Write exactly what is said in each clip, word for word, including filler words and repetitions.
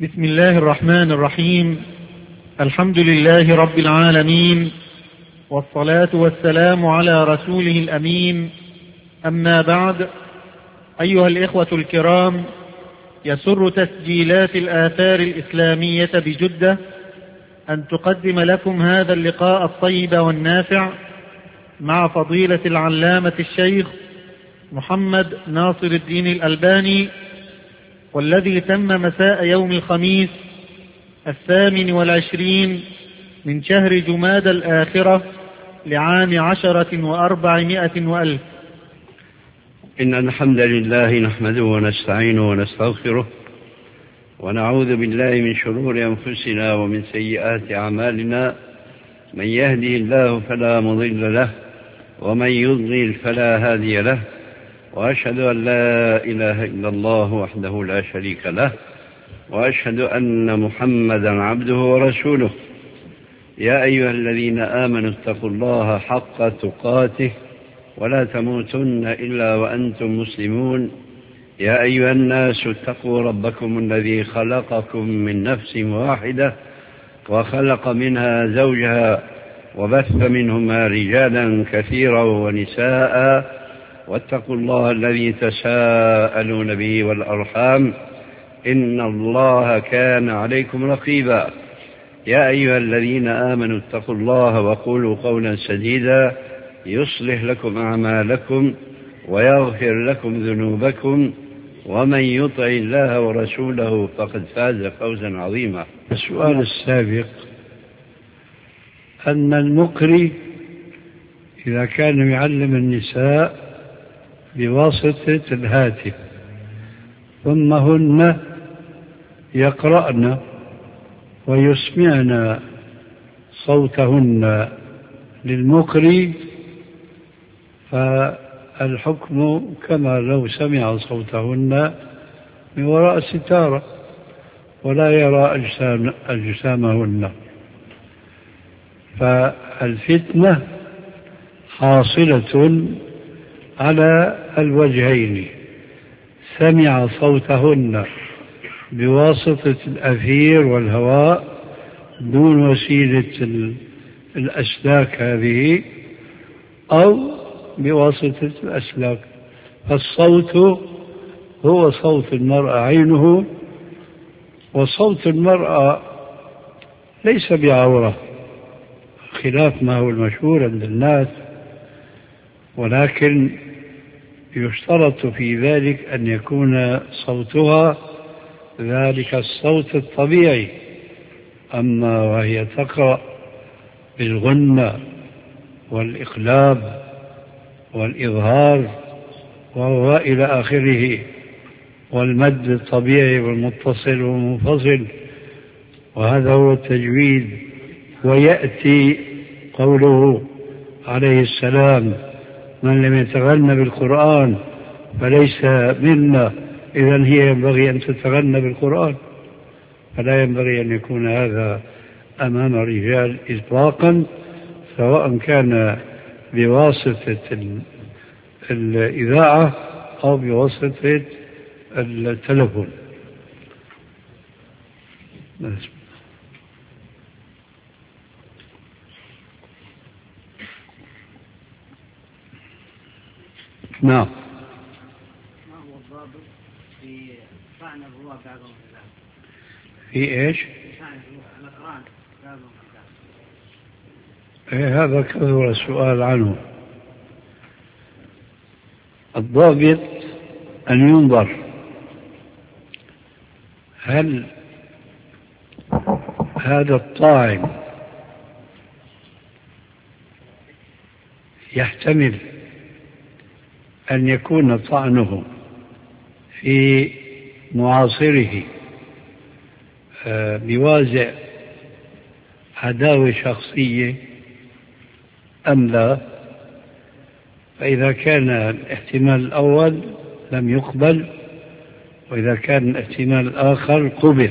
بسم الله الرحمن الرحيم. الحمد لله رب العالمين، والصلاة والسلام على رسوله الأمين. أما بعد، أيها الإخوة الكرام، يسر تسجيلات الآثار الإسلامية بجدة أن تقدم لكم هذا اللقاء الطيب والنافع مع فضيلة العلامة الشيخ محمد ناصر الدين الألباني، والذي تم مساء يوم الخميس الثامن والعشرين من شهر جماد الآخرة لعام عشرة وأربعمائة وألف. إن الحمد لله نحمده ونستعينه ونستغفره، ونعوذ بالله من شرور أنفسنا ومن سيئات أعمالنا. من يهدي الله فلا مضل له، ومن يضلل فلا هادي له، وأشهد أن لا إله إلا الله وحده لا شريك له، وأشهد أن محمدا عبده ورسوله. يا أيها الذين آمنوا اتقوا الله حق تقاته ولا تموتن إلا وأنتم مسلمون. يا أيها الناس اتقوا ربكم الذي خلقكم من نفس واحدة وخلق منها زوجها وبث منهما رجالا كثيرا ونساء، واتقوا الله الذي تساءلون به والأرحام، إن الله كان عليكم رقيبا. يا أيها الذين آمنوا اتقوا الله وقولوا قولا سديدا يصلح لكم أعمالكم ويغفر لكم ذنوبكم، ومن يطع الله ورسوله فقد فاز فوزا عظيما. السؤال السابق أن المقري إذا كان يعلم النساء بواسطة الهاتف ثم هن يقرأن ويسمعن صوتهن للمقري، فالحكم كما لو سمع صوتهن من وراء ستارة ولا يرى أجسام أجسامهن. فالفتنة حاصلة على الوجهين: سمع صوتهن بواسطة الأثير والهواء دون وسيلة الأسلاك هذه، أو بواسطة الأسلاك. فالصوت هو صوت المرأة عينه، وصوت المرأة ليس بعورة خلاف ما هو المشهور عند الناس، ولكن يشترط في ذلك أن يكون صوتها ذلك الصوت الطبيعي. أما وهي تقرأ بالغنة والإقلاب والإظهار وهو إلى آخره، والمد الطبيعي والمتصل والمنفصل، وهذا هو التجويد. ويأتي قوله عليه السلام: من لم يتغنى بالقرآن فليس منا. إذن هي ينبغي أن تتغنى بالقرآن، فلا ينبغي أن يكون هذا أمام الرجال إطلاقا، سواء كان بواسطة الإذاعة أو بواسطة التلفون. نعم. ما هو الضابط في طعن الرواة بعضهم في بعض؟ في ايش؟ طعن الأقران بعضهم في بعض. إيه هذا كثر السؤال عنه. الضابط أن ينظر هل هذا الطاعن يحتمل أن يكون طعنه في معاصره بوازع عداوة شخصية أم لا. فإذا كان الاحتمال الأول لم يقبل، وإذا كان الاحتمال الآخر قبل.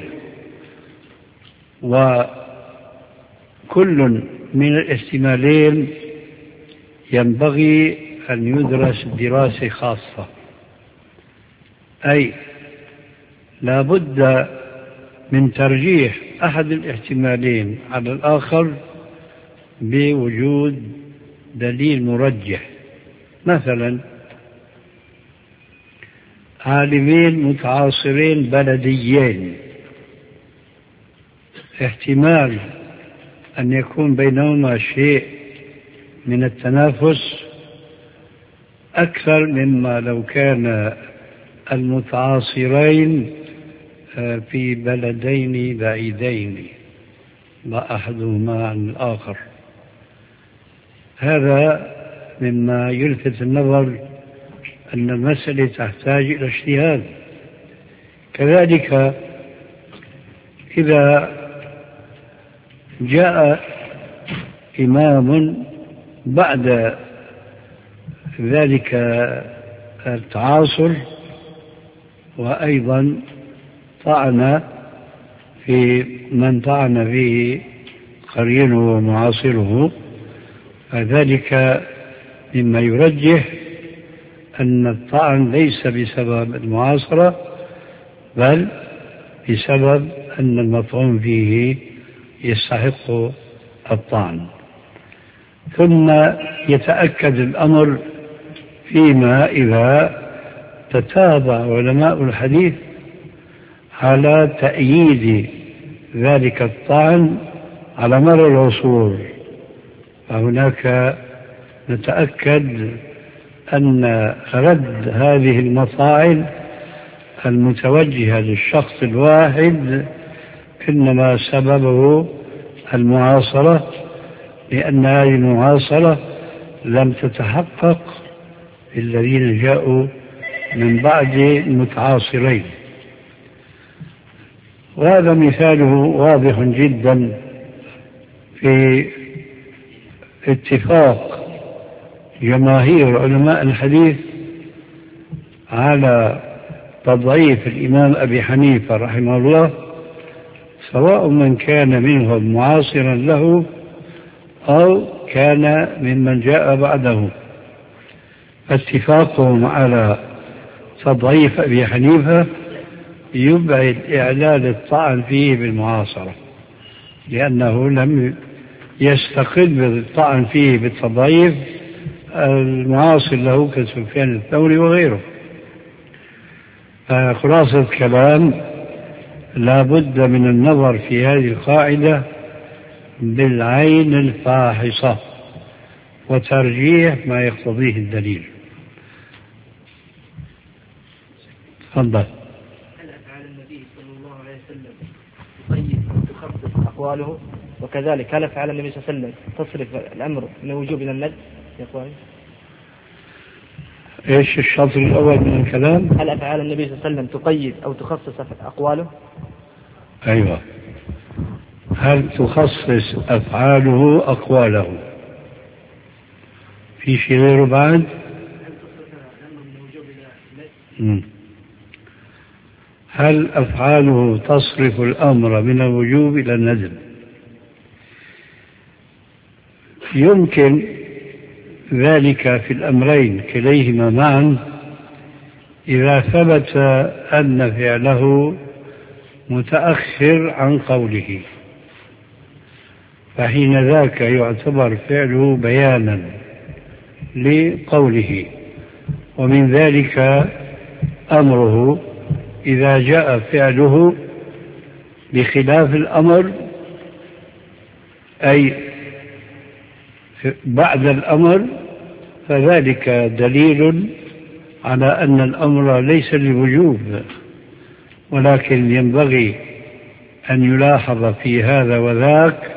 وكل من الاحتمالين ينبغي أن يدرس دراسة خاصة، أي لا بد من ترجيح أحد الاحتمالين على الآخر بوجود دليل مرجح. مثلا عالمين متعاصرين بلديين، احتمال أن يكون بينهما شيء من التنافس أكثر مما لو كان المتعاصرين في بلدين بعيدين لا أحدهما عن الآخر. هذا مما يلفت النظر أن المسألة تحتاج إلى اجتهاد. كذلك إذا جاء إمام بعد ذلك التعاصر وأيضا طعن في من طعن فيه قرينه ومعاصره، فذلك مما يرجح أن الطعن ليس بسبب المعاصرة بل بسبب أن المطعون فيه يستحق الطعن. ثم يتأكد الأمر فيما إذا تتابع علماء الحديث على تأييد ذلك الطعن على مر العصور، فهناك نتأكد أن رد هذه المطاعن المتوجهة للشخص الواحد إنما سببه المعاصرة، لأن هذه المعاصرة لم تتحقق الذين جاءوا من بعد المتعاصرين. وهذا مثاله واضح جدا في اتفاق جماهير علماء الحديث على تضعيف الإمام أبي حنيفة رحمه الله، سواء من كان منهم معاصرا له أو كان ممن جاء بعده. اتفاقهم على تضعيف أبي حنيفة يبعد إعلان الطعن فيه بالمعاصرة، لأنه لم يستقل بالطعن فيه بالتضعيف المعاصر له كسفيان الثوري وغيره. خلاصة الكلام لا بد من النظر في هذه القاعدة بالعين الفاحصة وترجيح ما يقتضيه الدليل. تفضل. هل أفعال النبي صلى الله عليه وسلم تقيد وتخصص أقواله؟ وكذلك هل أفعال النبي صلى الله عليه وسلم تصرف الأمر من الوجوب إلى الندب؟ يا أخواني ايش الشطر الأول من الكلام؟ هل أفعال النبي صلى الله عليه وسلم تقيد أو تخصص أقواله؟ أيوة. هل تخصص أفعاله أقواله؟ في شيء غيره بعد؟ هل أفعاله تصرف الأمر من الوجوب إلى الندب؟ يمكن ذلك في الأمرين كليهما معا إذا ثبت أن فعله متأخر عن قوله، فحين ذاك يعتبر فعله بيانا لقوله. ومن ذلك أمره إذا جاء فعله بخلاف الأمر، أي بعد الأمر، فذلك دليل على أن الأمر ليس للوجوب، ولكن ينبغي أن يلاحظ في هذا وذاك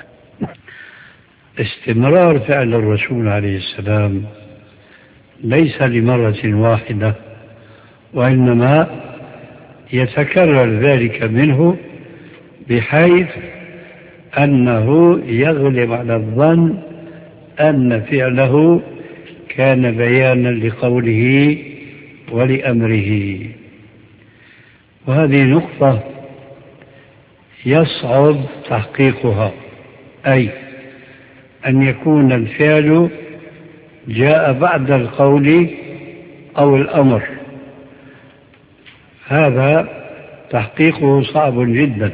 استمرار فعل الرسول عليه السلام ليس لمرة واحدة، وإنما يتكرر ذلك منه بحيث أنه يغلب على الظن أن فعله كان بيانا لقوله ولأمره. وهذه نقطة يصعب تحقيقها، أي أن يكون الفعل جاء بعد القول أو الأمر. هذا تحقيقه صعب جدا.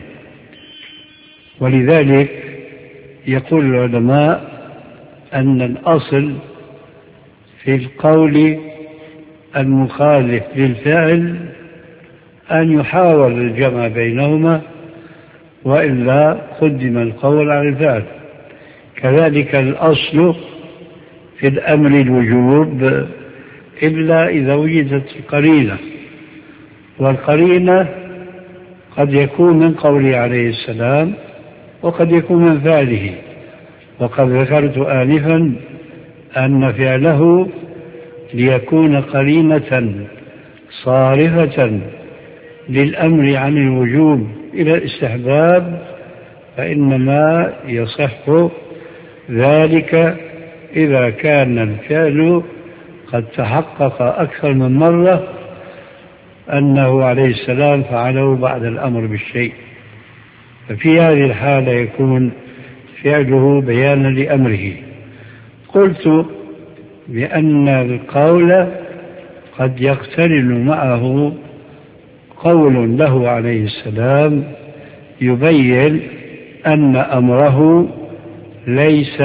ولذلك يقول العلماء أن الأصل في القول المخالف للفعل أن يحاول الجمع بينهما، وإلا قدم القول على الفعل. كذلك الأصل في الأمر الوجوب إلا إذا وجدت القرينة، والقرينة قد يكون من قوله عليه السلام وقد يكون من فعله. وقد ذكرت آنفا أن فعله ليكون قرينة صارفة للأمر عن الوجوب إلى الاستحباب، فإنما يصح ذلك إذا كان الفعل قد تحقق أكثر من مرة أنه عليه السلام فعله بعد الأمر بالشيء، ففي هذه الحالة يكون فعله بيانا لأمره. قلت بأن القول قد يقترن معه قول له عليه السلام يبين أن أمره ليس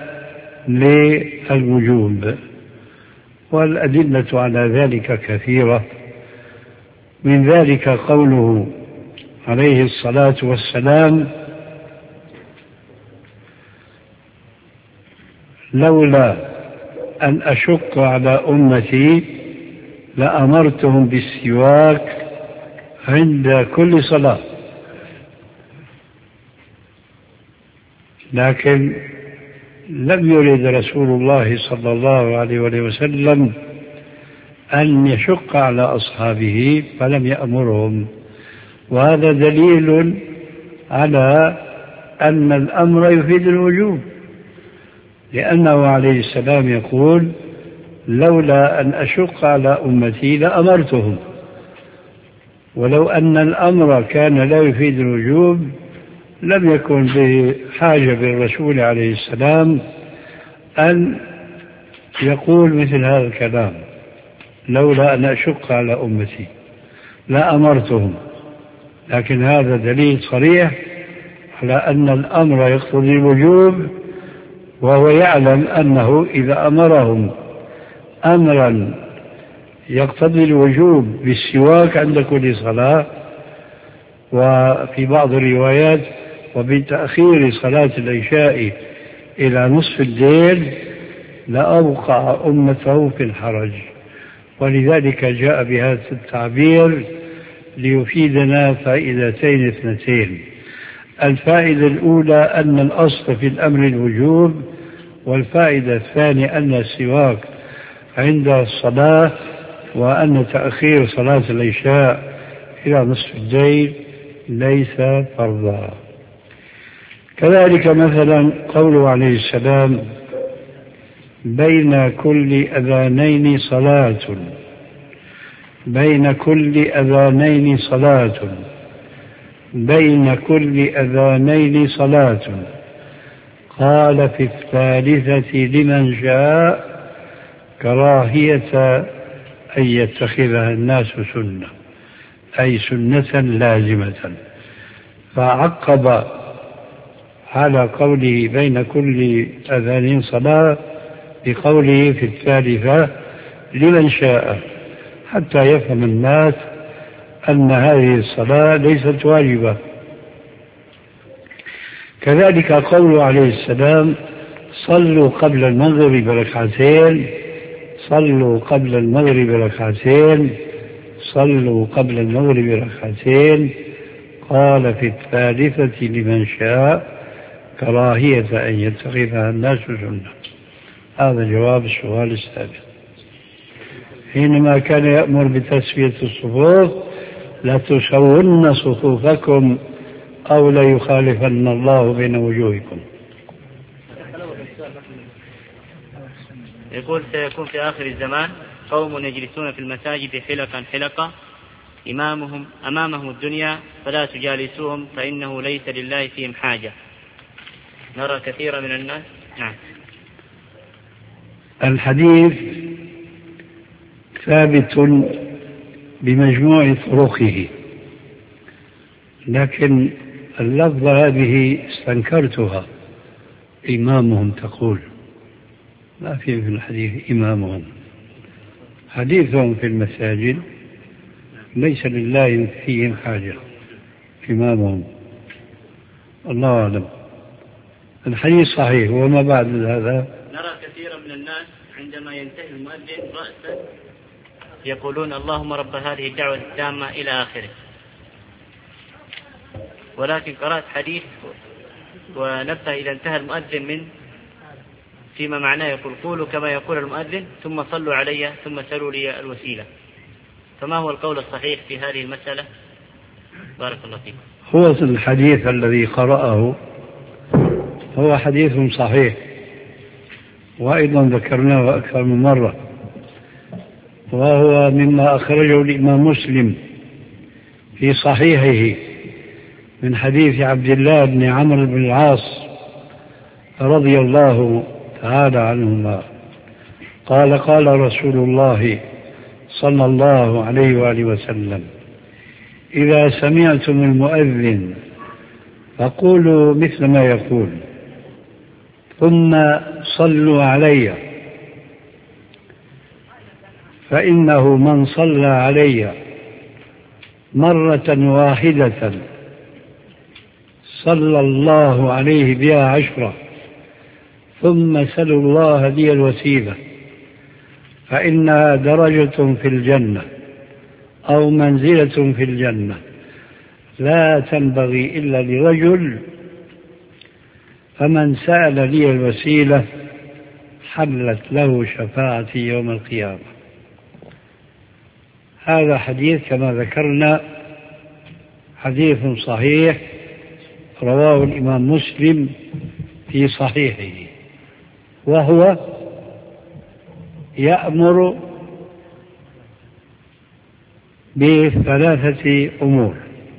للوجوب، والأدلة على ذلك كثيرة. من ذلك قوله عليه الصلاة والسلام: لولا أن أشق على أمتي لأمرتهم بالسواك عند كل صلاة. لكن لم يرد رسول الله صلى الله عليه وسلم أن يشق على أصحابه فلم يأمرهم، وهذا دليل على أن الأمر يفيد الوجوب، لأنه عليه السلام يقول: لولا أن أشق على أمتي لأمرتهم. ولو أن الأمر كان لا يفيد الوجوب لم يكن بحاجة بالرسول عليه السلام أن يقول مثل هذا الكلام: لولا أن أشق على أمتي لأمرتهم. لكن هذا دليل صريح على أن الأمر يقتضي الوجوب، وهو يعلم أنه إذا أمرهم أمرا يقتضي الوجوب بالسواك عند كل صلاة، وفي بعض الروايات وبتأخير صلاة العشاء إلى نصف الليل، لأوقع أمته في الحرج. ولذلك جاء بهذا التعبير ليفيدنا فائدتين اثنتين. الفائدة الأولى أن الأصل في الأمر الوجوب، والفائدة الثانية أن السواك عند الصلاة، وأن تأخير صلاة العشاء إلى نصف الليل ليس فرضا. كذلك مثلا قوله عليه السلام: بين كل أذانين صلاة، بين كل أذانين صلاة، بين كل أذانين صلاة. قال في الثالثة لمن شاء كراهية أن يتخذها الناس سنة، أي سنة لازمة. فعقب على قوله بين كل أذان صلاة بقوله في الثالثة لمن شاء، حتى يفهم الناس أن هذه الصلاة ليست واجبة. كذلك قوله عليه السلام: صلوا قبل المغرب ركعتين، صلوا قبل المغرب ركعتين، صلوا قبل المغرب ركعتين. قال في الثالثة لمن شاء كراهية أن يتخذها الناس سنة. هذا جواب السؤال السابق. حينما كان يأمر بتسوية الصفوف: لتسون صفوفكم أو ليخالفن الله بين وجوهكم. يقول: سيكون في آخر الزمان قوم يجلسون في المساجد حلقا حلقا إمامهم أمامهم الدنيا فلا تجالسوهم فإنه ليس لله فيهم حاجة. نرى كثيرا من الناس. نعم. الحديث ثابت بمجموع طرقه، لكن اللفظ هذه استنكرتها، إمامهم تقول، لا في في الحديث إمامهم، حديثهم في المساجد ليس لله فيهم حاجة، إمامهم. الله أعلم. الحديث صحيح. وما بعد هذا نرى كثيرا من الناس عندما ينتهي المؤذن رأسا يقولون اللهم رب هذه الدعوة التامة إلى آخره، ولكن قرأت حديث ونبه إذا انتهى المؤذن من فيما معناه يقول قولوا كما يقول المؤذن ثم صلوا علي ثم سلوا لي الوسيلة، فما هو القول الصحيح في هذه المسألة؟ بارك الله فيكم. هو الحديث الذي قرأه هو حديث صحيح، وأيضا ذكرناه أكثر من مرة، وهو مما أخرجه الإمام مسلم في صحيحه من حديث عبد الله بن عمرو بن العاص رضي الله تعالى عنهما قال قال رسول الله صلى الله عليه وآله وسلم إذا سمعتم المؤذن فقولوا مثل ما يقول ثم صلوا علي، فإنه من صلى علي مرة واحدة صلى الله عليه بها عشرة، ثم سلوا الله لي الوسيلة فإنها درجة في الجنة أو منزلة في الجنة لا تنبغي إلا لرجل، فمن سأل لي الوسيلة حلت له شفاعتي يوم القيامة. هذا حديث كما ذكرنا حديث صحيح رواه الإمام مسلم في صحيحه، وهو يأمر بثلاثة أمور.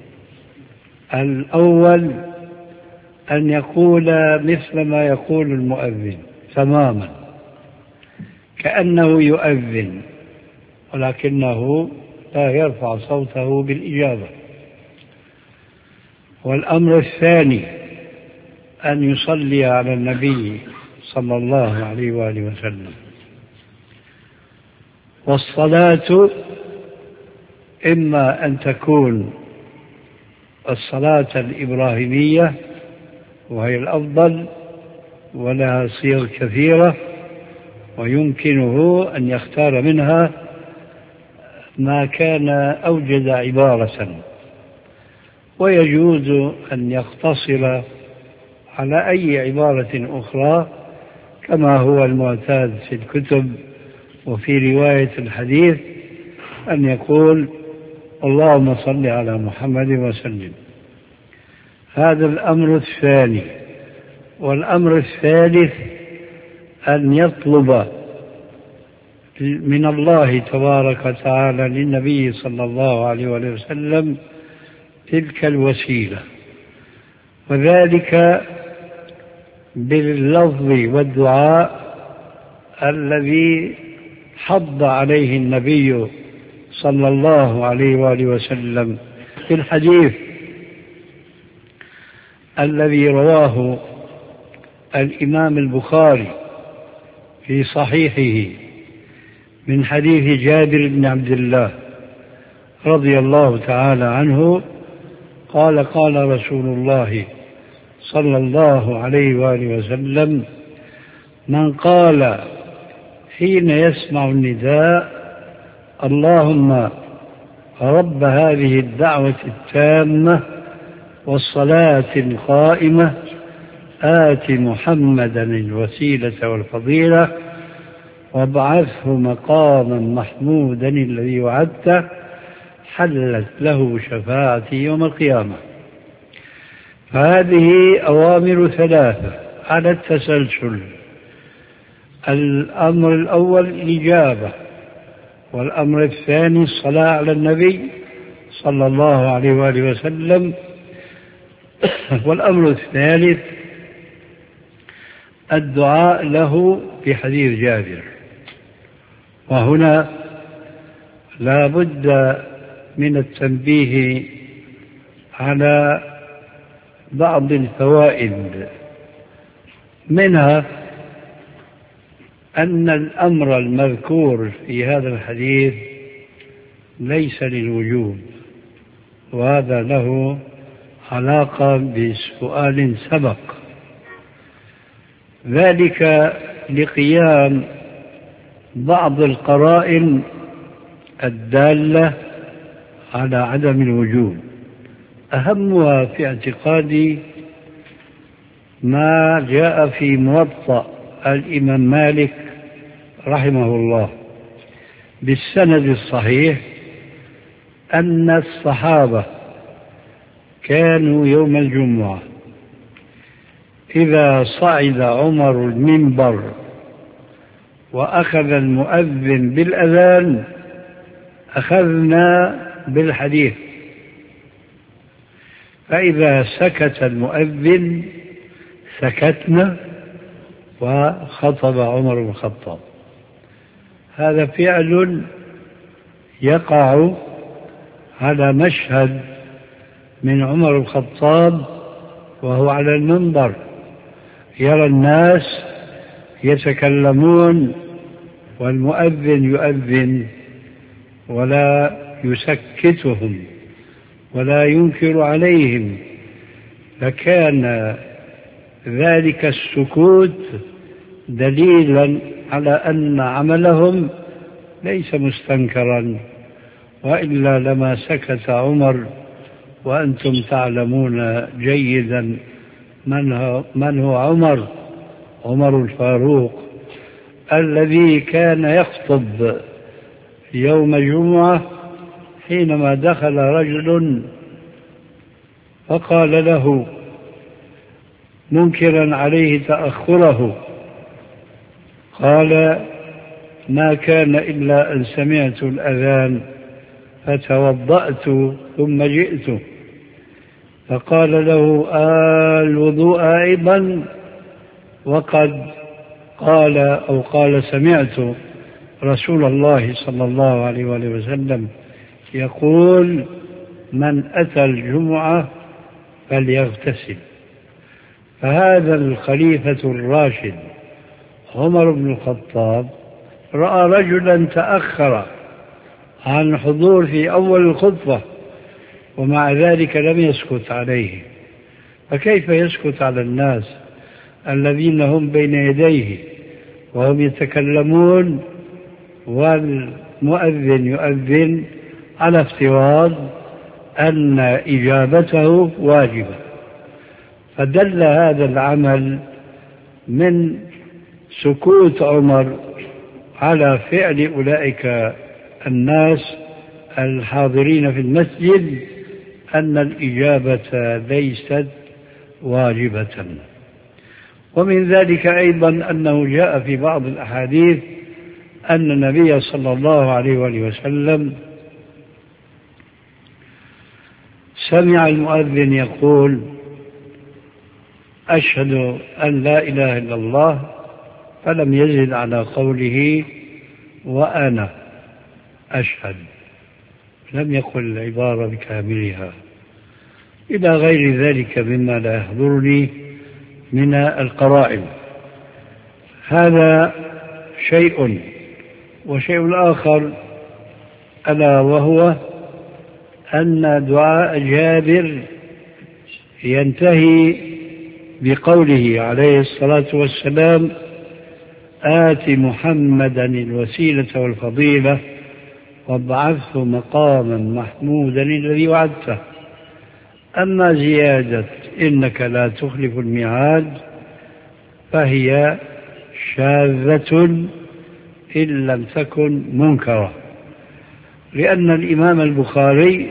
الأول أن يقول مثل ما يقول المؤذن تماما كأنه يؤذن، ولكنه لا يرفع صوته بالإجابة. والأمر الثاني أن يصلي على النبي صلى الله عليه وآله وسلم. والصلاة إما أن تكون الصلاة الإبراهيمية وهي الأفضل ولها صيغ كثيرة، ويمكنه أن يختار منها ما كان أوجد عبارة، ويجوز أن يقتصر على أي عبارة أخرى كما هو المعتاد في الكتب وفي رواية الحديث، أن يقول اللهم صل على محمد وسلم. هذا الأمر الثاني. والأمر الثالث أن يطلب من الله تبارك وتعالى للنبي صلى الله عليه وسلم تلك الوسيلة، وذلك باللفظ والدعاء الذي حض عليه النبي صلى الله عليه وآله وسلم في الحديث الذي رواه الإمام البخاري في صحيحه من حديث جابر بن عبد الله رضي الله تعالى عنه قال قال رسول الله صلى الله عليه وآله وسلم من قال حين يسمع النداء اللهم رب هذه الدعوة التامة والصلاة القائمة آت محمدا الوسيلة والفضيلة وابعثه مقاما محمودا الذي وعدته حلت له شفاعتي يوم القيامة. فهذه أوامر ثلاثة على التسلسل. الأمر الأول الإجابة، والأمر الثاني الصلاة على النبي صلى الله عليه وآله وسلم، والأمر الثالث الدعاء له في حديث جابر. وهنا لا بد من التنبيه على بعض الفوائد، منها أن الأمر المذكور في هذا الحديث ليس للوجوب، وهذا له علاقة بسؤال سبق، ذلك لقيام بعض القرائن الدالة على عدم الوجوب. أهمها في اعتقادي ما جاء في موطأ الإمام مالك رحمه الله بالسند الصحيح أن الصحابة كانوا يوم الجمعة إذا صعد عمر المنبر وأخذ المؤذن بالأذان أخذنا بالحديث، فإذا سكت المؤذن سكتنا وخطب عمر بن الخطاب. هذا فعل يقع على مشهد من عمر بن الخطاب وهو على المنبر يرى الناس يتكلمون والمؤذن يؤذن ولا يسكتهم ولا ينكر عليهم، فكان ذلك السكوت دليلا على أن عملهم ليس مستنكرا، وإلا لما سكت عمر، وأنتم تعلمون جيدا من هو, من هو عمر عمر الفاروق الذي كان يخطب يوم جمعة حينما دخل رجل فقال له منكرا عليه تأخره، قال ما كان إلا أن سمعت الأذان فتوضأت ثم جئت، فقال له آه الوضوء أيضا، وقد قال أو قال سمعت رسول الله صلى الله عليه وآله وسلم يقول من أتى الجمعة فليغتسل. فهذا الخليفة الراشد عمر بن الخطاب رأى رجلا تأخر عن حضور في أول الخطبة ومع ذلك لم يسكت عليه، فكيف يسكت على الناس الذين هم بين يديه وهم يتكلمون والمؤذن يؤذن على افتراض أن إجابته واجبة؟ فدل هذا العمل من سكوت عمر على فعل أولئك الناس الحاضرين في المسجد أن الإجابة ليست واجبة. ومن ذلك أيضا أنه جاء في بعض الأحاديث أن النبي صلى الله عليه وآله وسلم سمع المؤذن يقول أشهد أن لا إله إلا الله، فلم يزد على قوله وأنا أشهد، لم يقل العبارة بكاملها، إلى غير ذلك مما لا يحضرني من القرائن. هذا شيء. وشيء آخر ألا وهو أن دعاء جابر ينتهي بقوله عليه الصلاة والسلام آت محمدا الوسيلة والفضيلة وابعثه مقاما محمودا الذي وعدته. أما زيادة إنك لا تخلف الميعاد فهي شاذة إن لم تكن منكرة، لأن الإمام البخاري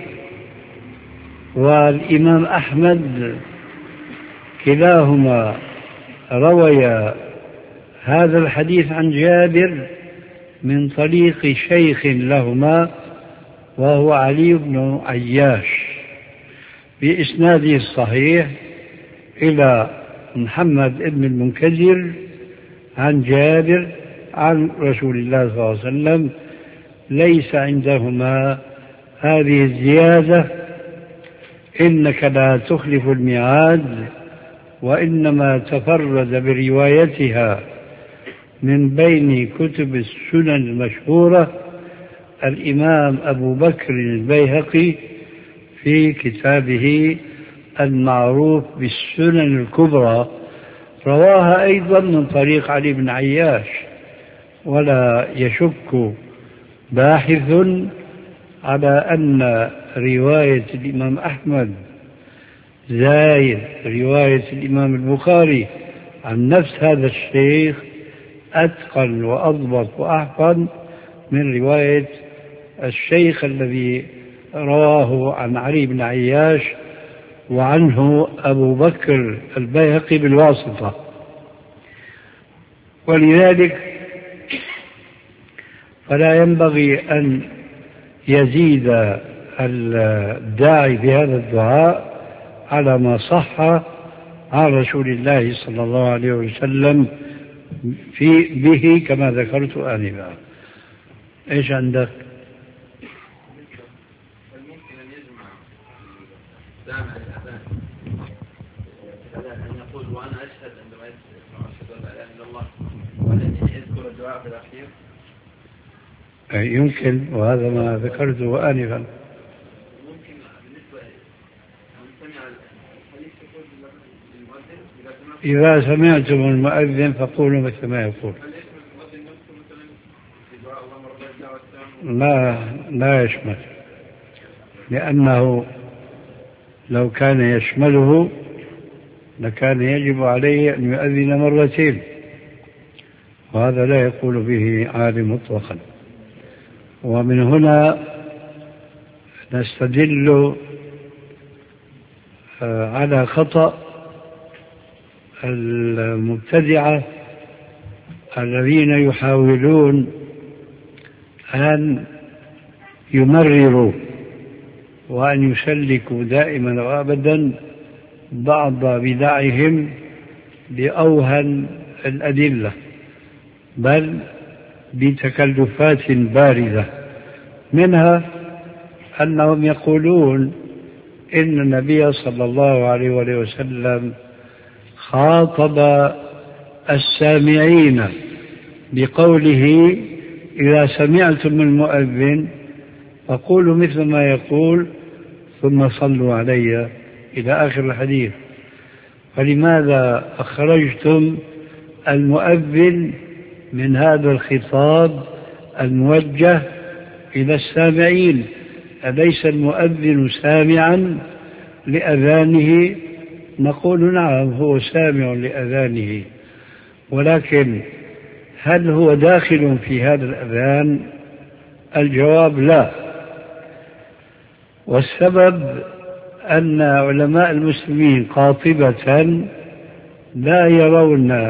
والإمام أحمد كلاهما رويا هذا الحديث عن جابر من طريق شيخ لهما وهو علي بن عياش بإسناده الصحيح إلى محمد بن المنكدر عن جابر عن رسول الله صلى الله عليه وسلم. ليس عندهما هذه الزيادة إنك لا تخلف الميعاد، وإنما تفرد بروايتها من بين كتب السنن المشهورة الإمام أبو بكر البيهقي في كتابه المعروف بالسنن الكبرى، رواها أيضا من طريق علي بن عياش. ولا يشك باحث على أن رواية الإمام أحمد زايد رواية الإمام البخاري عن نفس هذا الشيخ أتقن وأضبط وأحفظ من رواية الشيخ الذي رواه عن علي بن عياش وعنه أبو بكر البيهقي بالواسطة. ولذلك فلا ينبغي أن يزيد الداعي بهذا الدعاء على ما صح عن رسول الله صلى الله عليه وسلم في به كما ذكرت آنفا. إيش عندك؟ ممكن أن يجمع سامع الأذان أن يقول وأنا أشهد عندما يسمع أشهد أن لا إله إلا الله، ولكن يذكر الدعاء في الأخير. يمكن، وهذا ما ذكرته آنفا. ممكن بالنسبة من سمع الحديث يقول للمؤذن إذا سمعتم المؤذن فقولوا مثل ما يقول. لا لا يشمل، لأنه لو كان يشمله لكان يجب عليه أن يؤذن مرتين، وهذا لا يقول به عالم مطلقا. ومن هنا نستدل على خطأ المبتدعة الذين يحاولون أن يمرروا وأن يسلكوا دائما وأبدا بعض بدعهم بأوهن الأدلة، بل بتكلفات باردة. منها أنهم يقولون إن النبي صلى الله عليه وسلم خاطب السامعين بقوله إذا سمعتم المؤذن فقولوا مثل ما يقول ثم صلوا علي إلى آخر الحديث. فلماذا أخرجتم المؤذن من هذا الخطاب الموجه إلى السامعين؟ أليس المؤذن سامعا لأذانه؟ نقول نعم، هو سامع لأذانه، ولكن هل هو داخل في هذا الأذان؟ الجواب لا. والسبب أن علماء المسلمين قاطبة لا يرون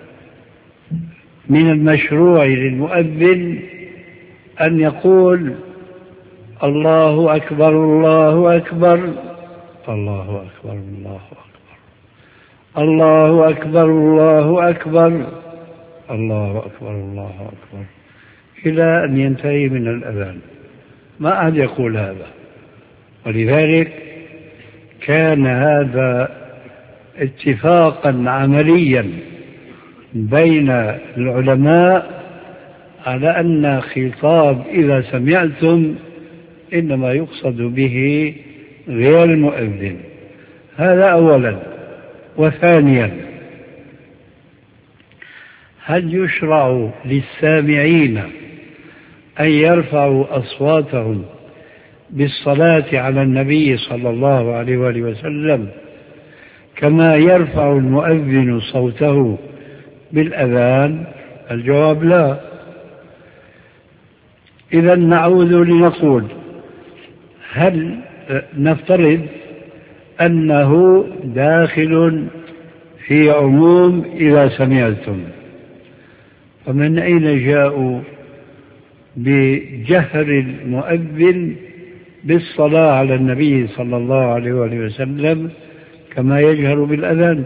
من المشروع للمؤذن أن يقول الله أكبر الله أكبر الله أكبر الله أكبر الله أكبر الله أكبر الله أكبر الله أكبر إلى أن ينتهي من الأذان. ما أحد يقول هذا. ولذلك كان هذا اتفاقا عمليا بين العلماء على أن خطاب إذا سمعتم إنما يقصد به غير المؤذن. هذا أولا. وثانيا، هل يشرع للسامعين أن يرفعوا أصواتهم بالصلاة على النبي صلى الله عليه وآله وسلم كما يرفع المؤذن صوته بالأذان؟ الجواب لا. إذا نعود لنقول هل نفترض أنه داخل في عموم إذا سمعتم، فمن أين جاءوا بجهر المؤذن بالصلاة على النبي صلى الله عليه وسلم كما يجهر بالأذان؟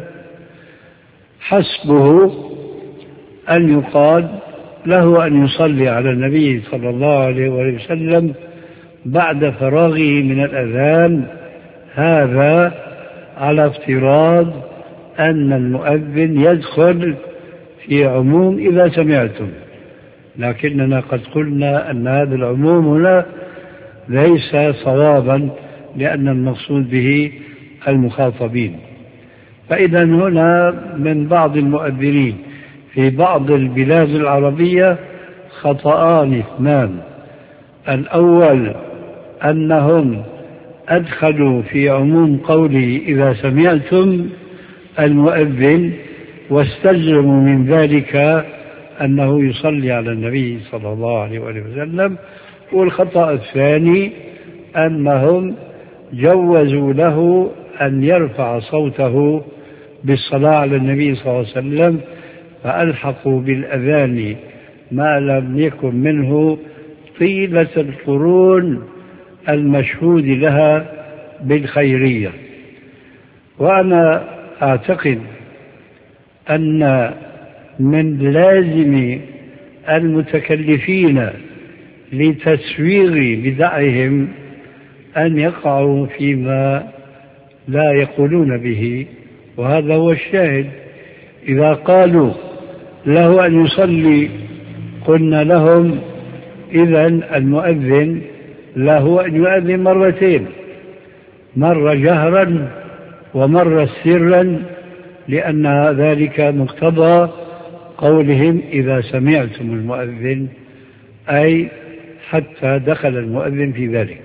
حسبه أن يقال له أن يصلي على النبي صلى الله عليه وسلم بعد فراغه من الأذان هذا على افتراض أن المؤذن يدخل في عموم إذا سمعتم، لكننا قد قلنا أن هذا العموم هنا ليس صوابا، لأن المقصود به المخاطبين. فإذا هنا من بعض المؤذنين في بعض البلاد العربية خطأان اثنان. الأول أنهم أدخلوا في عموم قوله إذا سمعتم المؤذن واستلزموا من ذلك أنه يصلي على النبي صلى الله عليه وسلم. والخطأ الثاني أنهم جوزوا له أن يرفع صوته بالصلاة على النبي صلى الله عليه وسلم، فألحقوا بالأذان ما لم يكن منه طيلة القرون المشهود لها بالخيرية. وأنا أعتقد أن من لازم المتكلفين لتسويغ بدعهم أن يقعوا فيما لا يقولون به، وهذا هو الشاهد. إذا قالوا له أن يصلي قلنا لهم إذن المؤذن له أن يؤذن مرتين، مرة جهرا ومرة سرا، لأن ذلك مقتضى قولهم إذا سمعتم المؤذن، أي حتى دخل المؤذن في ذلك.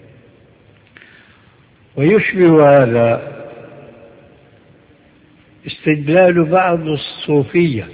ويشبه هذا استدلال بعض الصوفية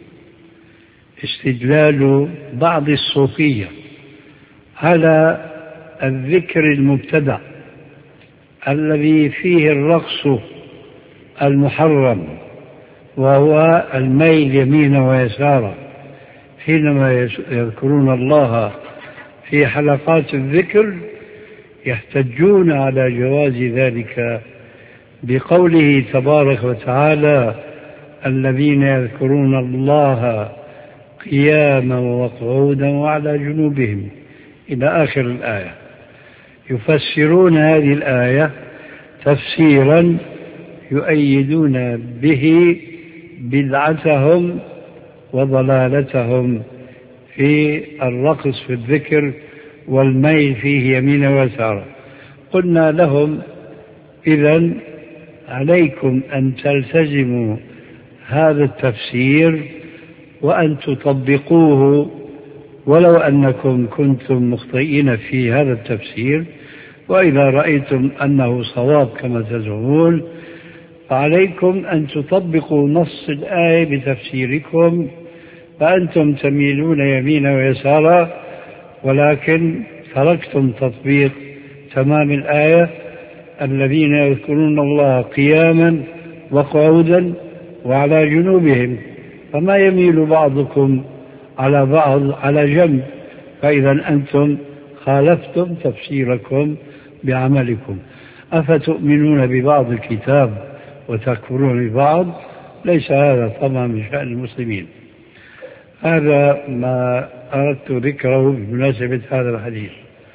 استدلال بعض الصوفية على الذكر المبتدع الذي فيه الرقص المحرم، وهو الميل يمين ويسارا حينما يذكرون الله في حلقات الذكر، يحتجون على جواز ذلك بقوله تبارك وتعالى الذين يذكرون الله قياما وقعودا وعلى جنوبهم إلى آخر الآية. يفسرون هذه الآية تفسيرا يؤيدون به بدعتهم وضلالتهم في الرقص في الذكر والميل فيه يمين ويسار. قلنا لهم إذن عليكم أن تلتزموا هذا التفسير وأن تطبقوه، ولو أنكم كنتم مخطئين في هذا التفسير. وإذا رأيتم أنه صواب كما تزعمون فعليكم أن تطبقوا نص الآية بتفسيركم، فأنتم تميلون يمين ويسارا ولكن تركتم تطبيق تمام الآية الذين يذكرون الله قياما وقعودا وعلى جنوبهم، فما يميل بعضكم على بعض على جنب، فإذا أنتم خالفتم تفسيركم بعملكم. أفتؤمنون ببعض الكتاب وتكفرون ببعض؟ ليس هذا طبعا من شأن المسلمين. هذا ما أردت ذكره بمناسبة هذا الحديث.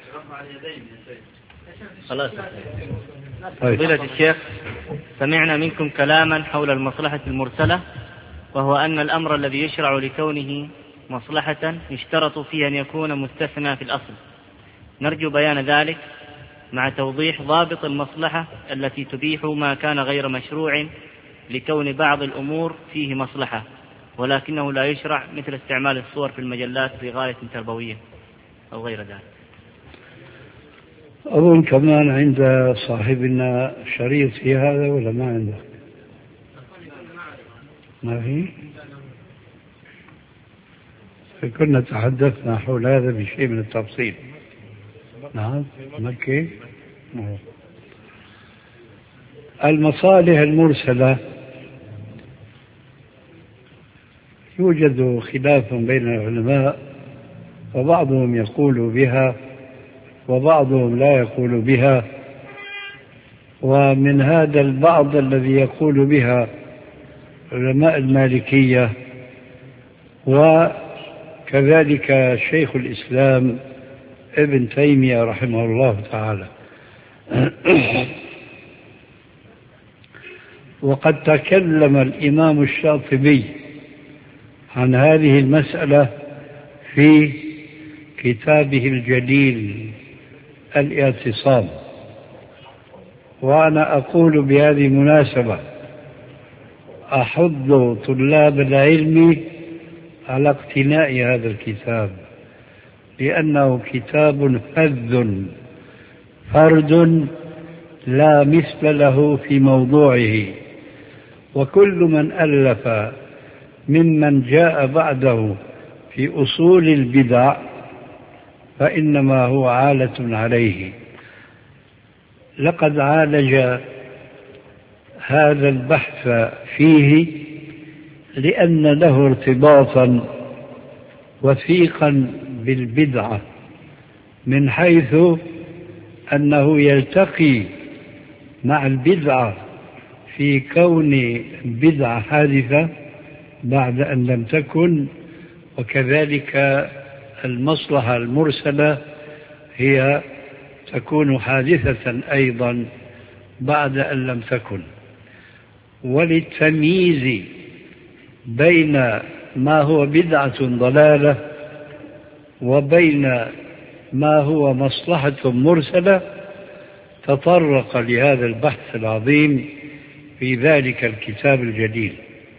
خلاص. فضيلة الشيخ، سمعنا منكم كلاما حول المصلحة المرسلة، وهو أن الأمر الذي يشرع لكونه مصلحة يشترط فيه أن يكون مستثنى في الأصل. نرجو بيان ذلك مع توضيح ضابط المصلحة التي تبيح ما كان غير مشروع لكون بعض الأمور فيه مصلحة ولكنه لا يشرع، مثل استعمال الصور في المجلات لغاية تربوية أو غير ذلك. أظن كمان عند صاحبنا شريط في هذا ولا ما عنده؟ ما في؟ كنا تحدثنا حول هذا بشيء من التفصيل. نعم مكي. المصالح المرسلة يوجد خلاف بين العلماء، وبعضهم يقول بها وبعضهم لا يقول بها. ومن هذا البعض الذي يقول بها علماء المالكية وكذلك شيخ الإسلام ابن تيمية رحمه الله تعالى. وقد تكلم الإمام الشاطبي عن هذه المسألة في كتابه الجليل الاعتصام. وأنا أقول بهذه المناسبة أحض طلاب العلم على اقتناء هذا الكتاب، لأنه كتاب فذ فرد لا مثل له في موضوعه، وكل من ألف ممن جاء بعده في أصول البدع فإنما هو عالة عليه. لقد عالج هذا البحث فيه لأن له ارتباطا وثيقا بالبدعة، من حيث أنه يلتقي مع البدعة في كون بدعة حادثة بعد أن لم تكن، وكذلك المصلحة المرسلة هي تكون حادثة أيضا بعد أن لم تكن. وللتمييز بين ما هو بدعة ضلالة وبين ما هو مصلحة مرسلة تطرق لهذا البحث العظيم في ذلك الكتاب الجليل.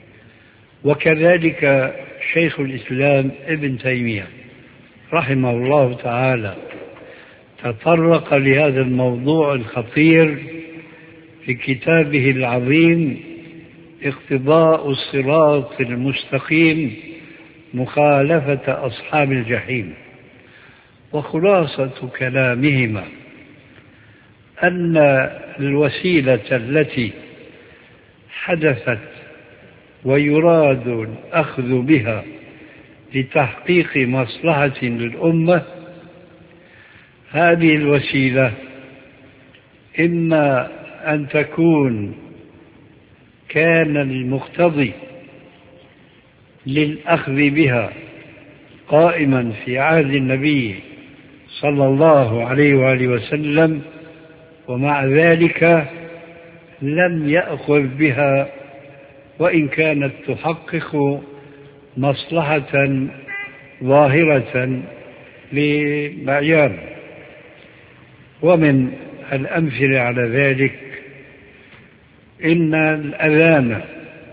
وكذلك شيخ الإسلام ابن تيمية رحمه الله تعالى تطرق لهذا الموضوع الخطير في كتابه العظيم اقتضاء الصراط المستقيم مخالفة أصحاب الجحيم. وخلاصة كلامهما أن الوسيلة التي حدثت ويراد الأخذ بها لتحقيق مصلحة للأمة، هذه الوسيلة إما أن تكون كان المقتضي للأخذ بها قائما في عهد النبي صلى الله عليه وآله وسلم، ومع ذلك لم يأخذ بها وإن كانت تحقق مصلحة ظاهرة لمعيار. ومن الأمثلة على ذلك إن الأذان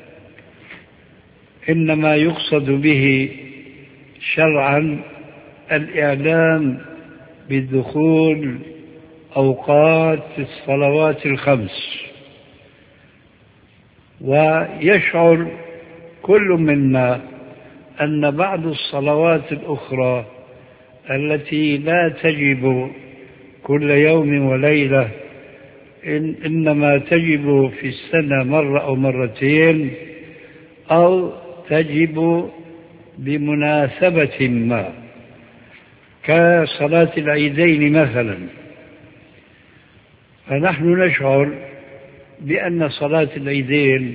إنما يقصد به شرعا الإعلام بدخول أوقات الصلوات الخمس، ويشعر كل منا أن بعض الصلوات الأخرى التي لا تجب كل يوم وليلة إن إنما تجب في السنة مرة أو مرتين، أو تجب بمناسبة ما كصلاة العيدين مثلا، فنحن نشعر بأن صلاة العيدين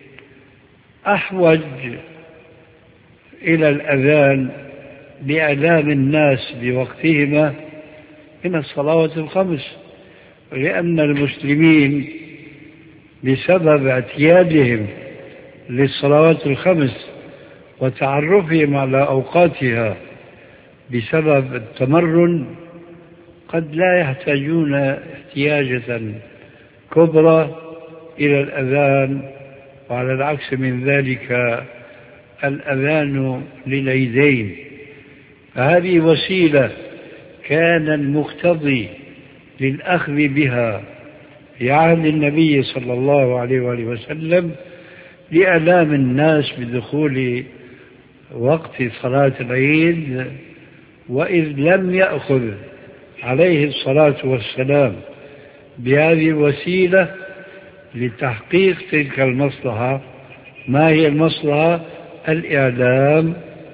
أحوج إلى الأذان لإعلام الناس بوقتهما من الصلوات الخمس، لأن المسلمين بسبب اعتيادهم للصلوات الخمس وتعرفهم على أوقاتها بسبب التمرن قد لا يحتاجون احتياجة كبرى إلى الأذان، وعلى العكس من ذلك الأذان للعيدين. فهذه وسيلة كان المقتضي للأخذ بها في عهد النبي صلى الله عليه وآله وسلم لإعلام الناس بدخول وقت صلاة العيد، وإذ لم يأخذ عليه الصلاة والسلام بهذه الوسيلة لتحقيق تلك المصلحة. ما هي المصلحة؟ الإعلام.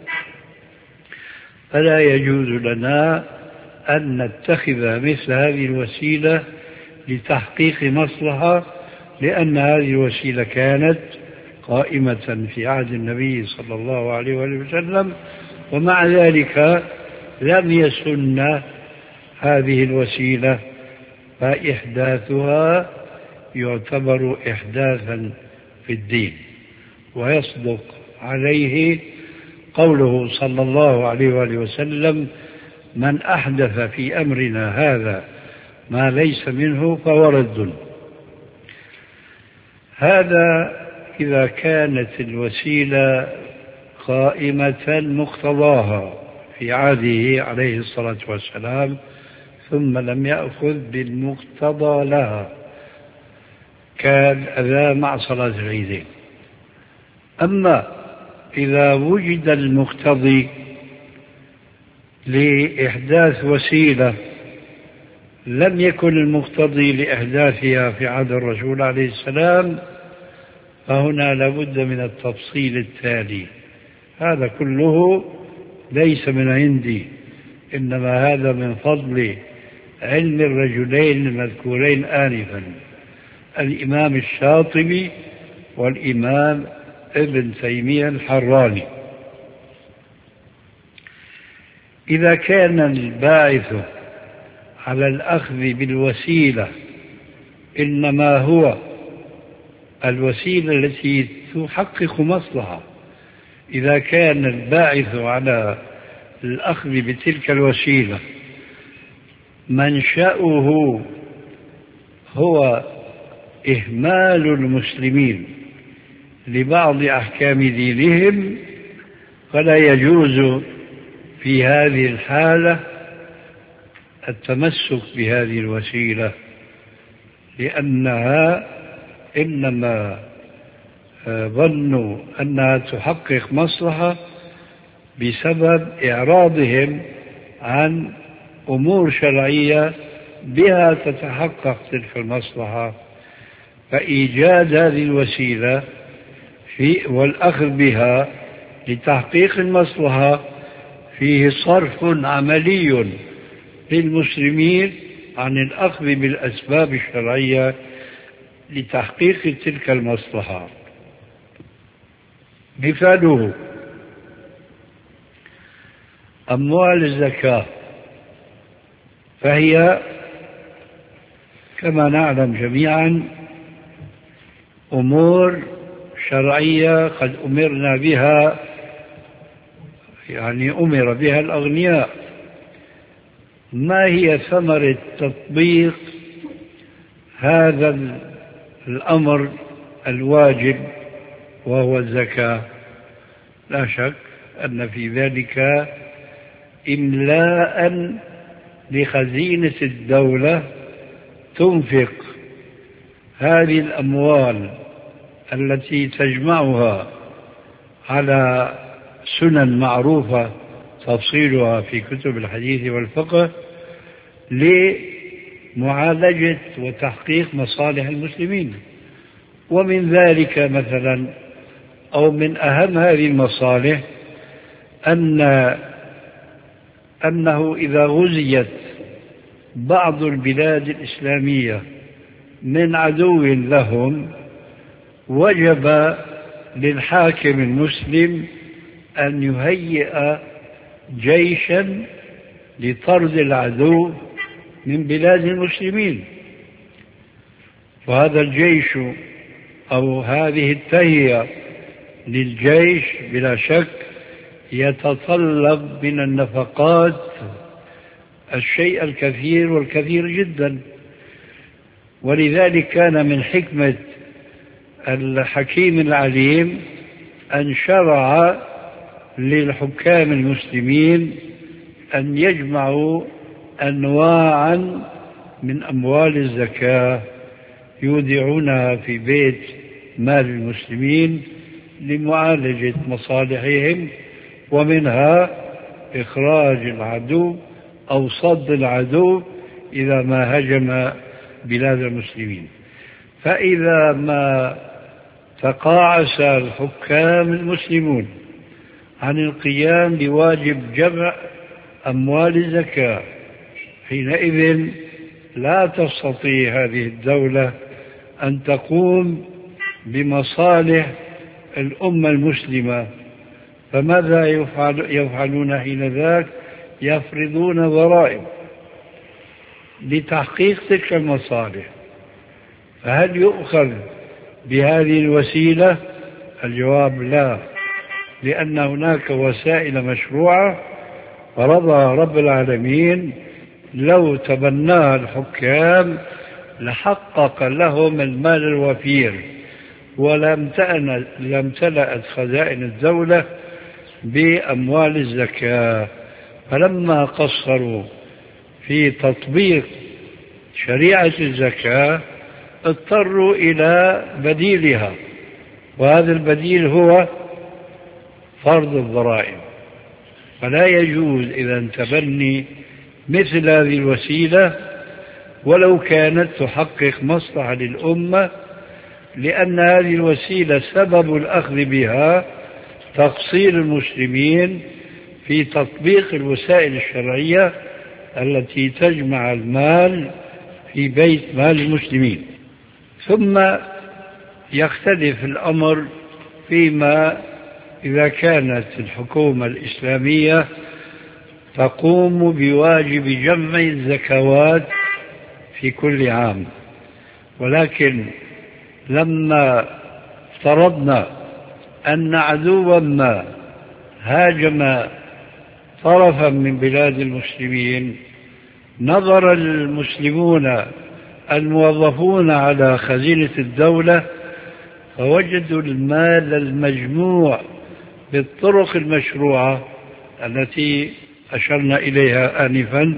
فلا يجوز لنا أن نتخذ مثل هذه الوسيلة لتحقيق مصلحة، لأن هذه الوسيلة كانت قائمة في عهد النبي صلى الله عليه وسلم، ومع ذلك لم يسن هذه الوسيلة، فإحداثها يعتبر إحداثا في الدين، ويصدق عليه قوله صلى الله عليه وآله وسلم: من أحدث في أمرنا هذا ما ليس منه فهو رد. هذا إذا كانت الوسيلة قائمة مقتضاها في عهده عليه الصلاة والسلام، ثم لم يأخذ بالمقتضى لها كالأذى مع صلاة العيدين. أما إذا وجد المقتضي لإحداث وسيلة لم يكن المقتضي لإحداثها في عهد الرسول عليه السلام، فهنا لابد من التفصيل التالي. هذا كله ليس من عندي، إنما هذا من فضل علم الرجلين المذكورين آنفا، الإمام الشاطبي والإمام ابن تيمية الحراني. إذا كان الباعث على الأخذ بالوسيلة إنما هو الوسيلة التي تحقق مصلحة، إذا كان الباعث على الأخذ بتلك الوسيلة منشأه هو إهمال المسلمين لبعض أحكام دينهم، فلا يجوز في هذه الحالة التمسك بهذه الوسيلة، لأنها إنما ظنوا أنها تحقق مصلحة بسبب إعراضهم عن أمور شرعية بها تتحقق تلك المصلحة، فإيجاد هذه الوسيلة في والأخذ بها لتحقيق المصلحة فيه صرف عملي للمسلمين عن الأخذ بالأسباب الشرعية لتحقيق تلك المصلحة. مثاله أموال الزكاة، فهي كما نعلم جميعا أمور شرعية قد أمرنا بها، يعني أمر بها الأغنياء. ما هي ثمرة تطبيق هذا الأمر الواجب وهو الزكاة؟ لا شك أن في ذلك إملاء لخزينة الدولة تنفق هذه الأموال التي تجمعها على سنن معروفة تفصيلها في كتب الحديث والفقه لمعالجة وتحقيق مصالح المسلمين. ومن ذلك مثلا أو من أهم هذه المصالح أن أنه إذا غزيت بعض البلاد الإسلامية من عدو لهم وجب للحاكم المسلم أن يهيئ جيشا لطرد العدو من بلاد المسلمين، وهذا الجيش أو هذه التهيئة للجيش بلا شك يتطلب من النفقات الشيء الكثير والكثير جدا. ولذلك كان من حكمة الحكيم العليم أن شرع للحكام المسلمين أن يجمعوا أنواعا من أموال الزكاة يودعونها في بيت مال المسلمين لمعالجة مصالحهم، ومنها إخراج العدو أو صد العدو إذا ما هجم بلاد المسلمين. فإذا ما تقاعس الحكام المسلمون عن القيام بواجب جمع أموال الزكاة، حينئذ لا تستطيع هذه الدولة أن تقوم بمصالح الأمة المسلمة. فماذا يفعل يفعلون حين ذاك؟ يفرضون ضرائب لتحقيق تلك المصالح. فهل يؤخذ بهذه الوسيلة؟ الجواب لا، لأن هناك وسائل مشروعة فرضها رب العالمين لو تبناها الحكام لحقق لهم المال الوفير ولم تلأت خزائن الدولة بأموال الزكاة. فلما قصروا في تطبيق شريعة الزكاة اضطروا إلى بديلها، وهذا البديل هو فرض الضرائب. فلا يجوز إذا تبني مثل هذه الوسيلة ولو كانت تحقق مصلحة للأمة، لأن هذه الوسيلة سبب الأخذ بها تقصير المسلمين في تطبيق الوسائل الشرعية التي تجمع المال في بيت مال المسلمين. ثم يختلف الأمر فيما إذا كانت الحكومة الإسلامية تقوم بواجب جمع الزكوات في كل عام، ولكن لما افترضنا أن عدوا ما هاجم طرفا من بلاد المسلمين، نظر المسلمون الموظفون على خزينة الدولة فوجدوا المال المجموع بالطرق المشروعة التي أشرنا إليها آنفا،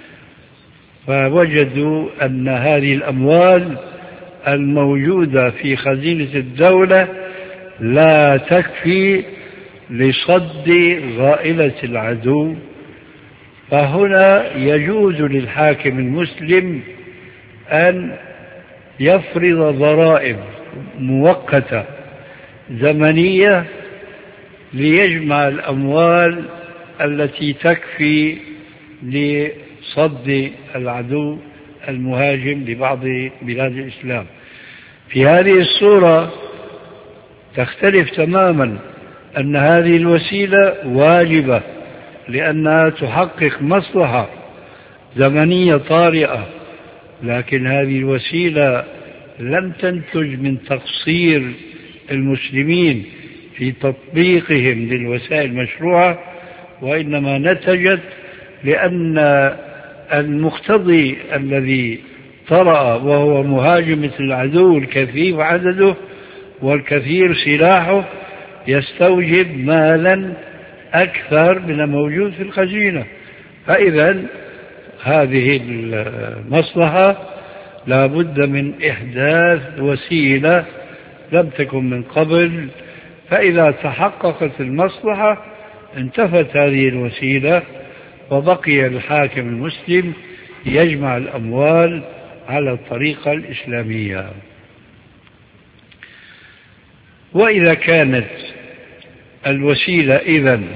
فوجدوا أن هذه الأموال الموجودة في خزينة الدولة لا تكفي لصد غائلة العدو. فهنا يجوز للحاكم المسلم أن يفرض ضرائب مؤقتة زمنية ليجمع الأموال التي تكفي لصد العدو المهاجم لبعض بلاد الإسلام. في هذه الصورة تختلف تماما أن هذه الوسيلة واجبة لأنها تحقق مصلحة زمنية طارئة، لكن هذه الوسيلة لم تنتج من تقصير المسلمين في تطبيقهم للوسائل المشروعة، وإنما نتجت لأن المقتضي الذي طرأ وهو مهاجمة العدو الكثير عدده والكثير سلاحه يستوجب مالا أكثر من الموجود في الخزينة. فإذا هذه المصلحة لا بد من إحداث وسيلة لم تكن من قبل، فإذا تحققت المصلحة انتفت هذه الوسيلة وبقي الحاكم المسلم يجمع الأموال على الطريقة الإسلامية. وإذا كانت الوسيلة إذن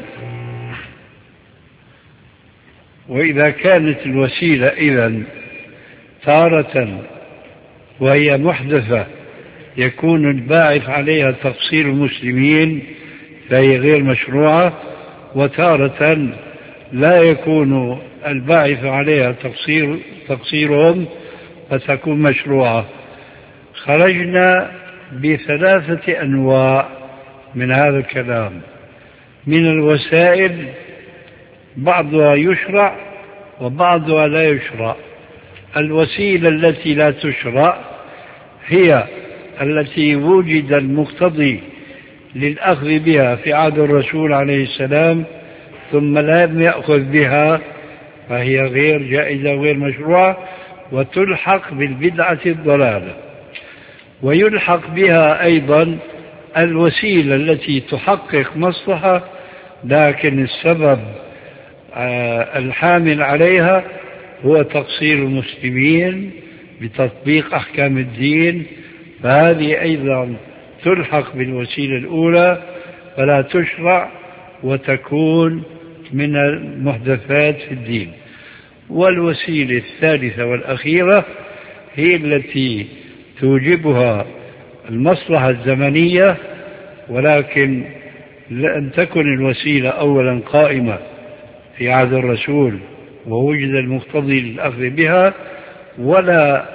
وإذا كانت الوسيلة إذن تارة وهي محدثة يكون الباعث عليها تقصير المسلمين فهي غير مشروعة، وتارة لا يكون الباعث عليها تقصير تقصيرهم فتكون مشروعة. خرجنا بثلاثة أنواع من هذا الكلام من الوسائل، بعضها يشرع وبعضها لا يشرع. الوسيلة التي لا تشرع هي التي وجد المقتضي للأخذ بها في عهد الرسول عليه السلام ثم لم يأخذ بها، فهي غير جائزة وغير مشروعة وتلحق بالبدعة الضلالة. ويلحق بها أيضا الوسيلة التي تحقق مصلحة لكن السبب الحامل عليها هو تقصير المسلمين بتطبيق أحكام الدين، فهذه أيضا تلحق بالوسيلة الأولى فلا تشرع وتكون من المحدثات في الدين. والوسيلة الثالثة والأخيرة هي التي توجبها المصلحة الزمنية، ولكن لأن تكن الوسيلة أولا قائمة في عهد الرسول ووجد المقتضي للأخذ بها، ولا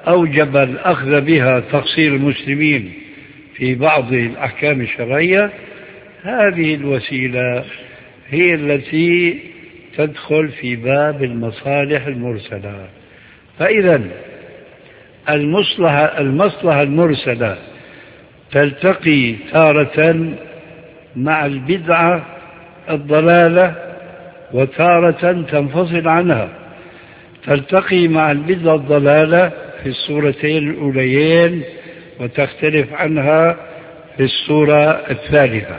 أوجب الأخذ بها تقصير المسلمين في بعض الأحكام الشرعية، هذه الوسيلة هي التي تدخل في باب المصالح المرسلة. فإذا المصلحة المصلحة المرسلة تلتقي تارة مع البدعة الضلالة وتارة تنفصل عنها. تلتقي مع البدعة الضلالة في الصورتين الأوليين وتختلف عنها في الصورة الثالثة.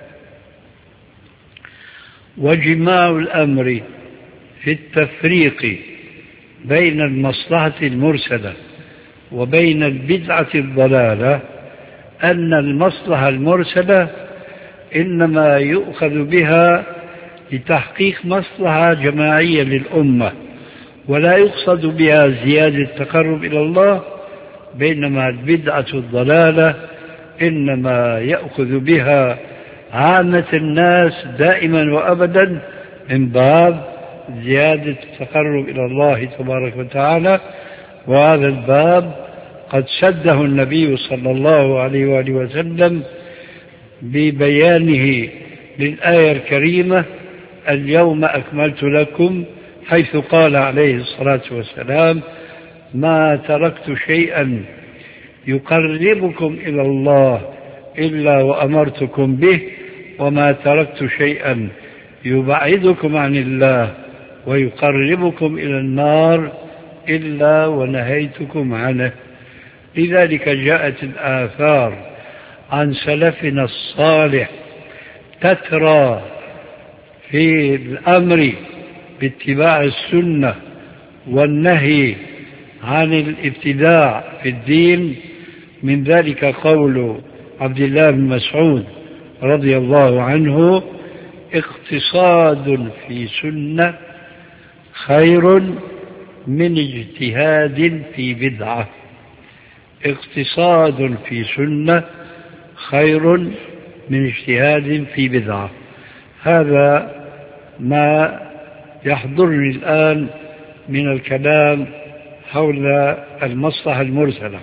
وجماع الأمر في التفريق بين المصلحة المرسلة وبين البدعة الضلالة أن المصلحة المرسلة إنما يؤخذ بها لتحقيق مصلحة جماعية للأمة، ولا يقصد بها زيادة التقرب إلى الله، بينما البدعة الضلالة إنما يأخذ بها عامة الناس دائما وأبدا من باب زيادة التقرب إلى الله تبارك وتعالى. وهذا الباب قد سده النبي صلى الله عليه وآله وسلم ببيانه للآية الكريمة اليوم أكملت لكم، حيث قال عليه الصلاة والسلام ما تركت شيئا يقربكم إلى الله إلا وأمرتكم به، وما تركت شيئا يبعدكم عن الله ويقربكم إلى النار إلا ونهيتكم عنه. لذلك جاءت الآثار عن سلفنا الصالح تترى في الأمر باتباع السنة والنهي عن الابتداع في الدين. من ذلك قول عبد الله بن مسعود رضي الله عنه اقتصاد في سنة خير من اجتهاد في بدعة. اقتصاد في سنة خير من اجتهاد في بدعة. هذا ما يحضرني الآن من الكلام حول المصلحة المرسلة.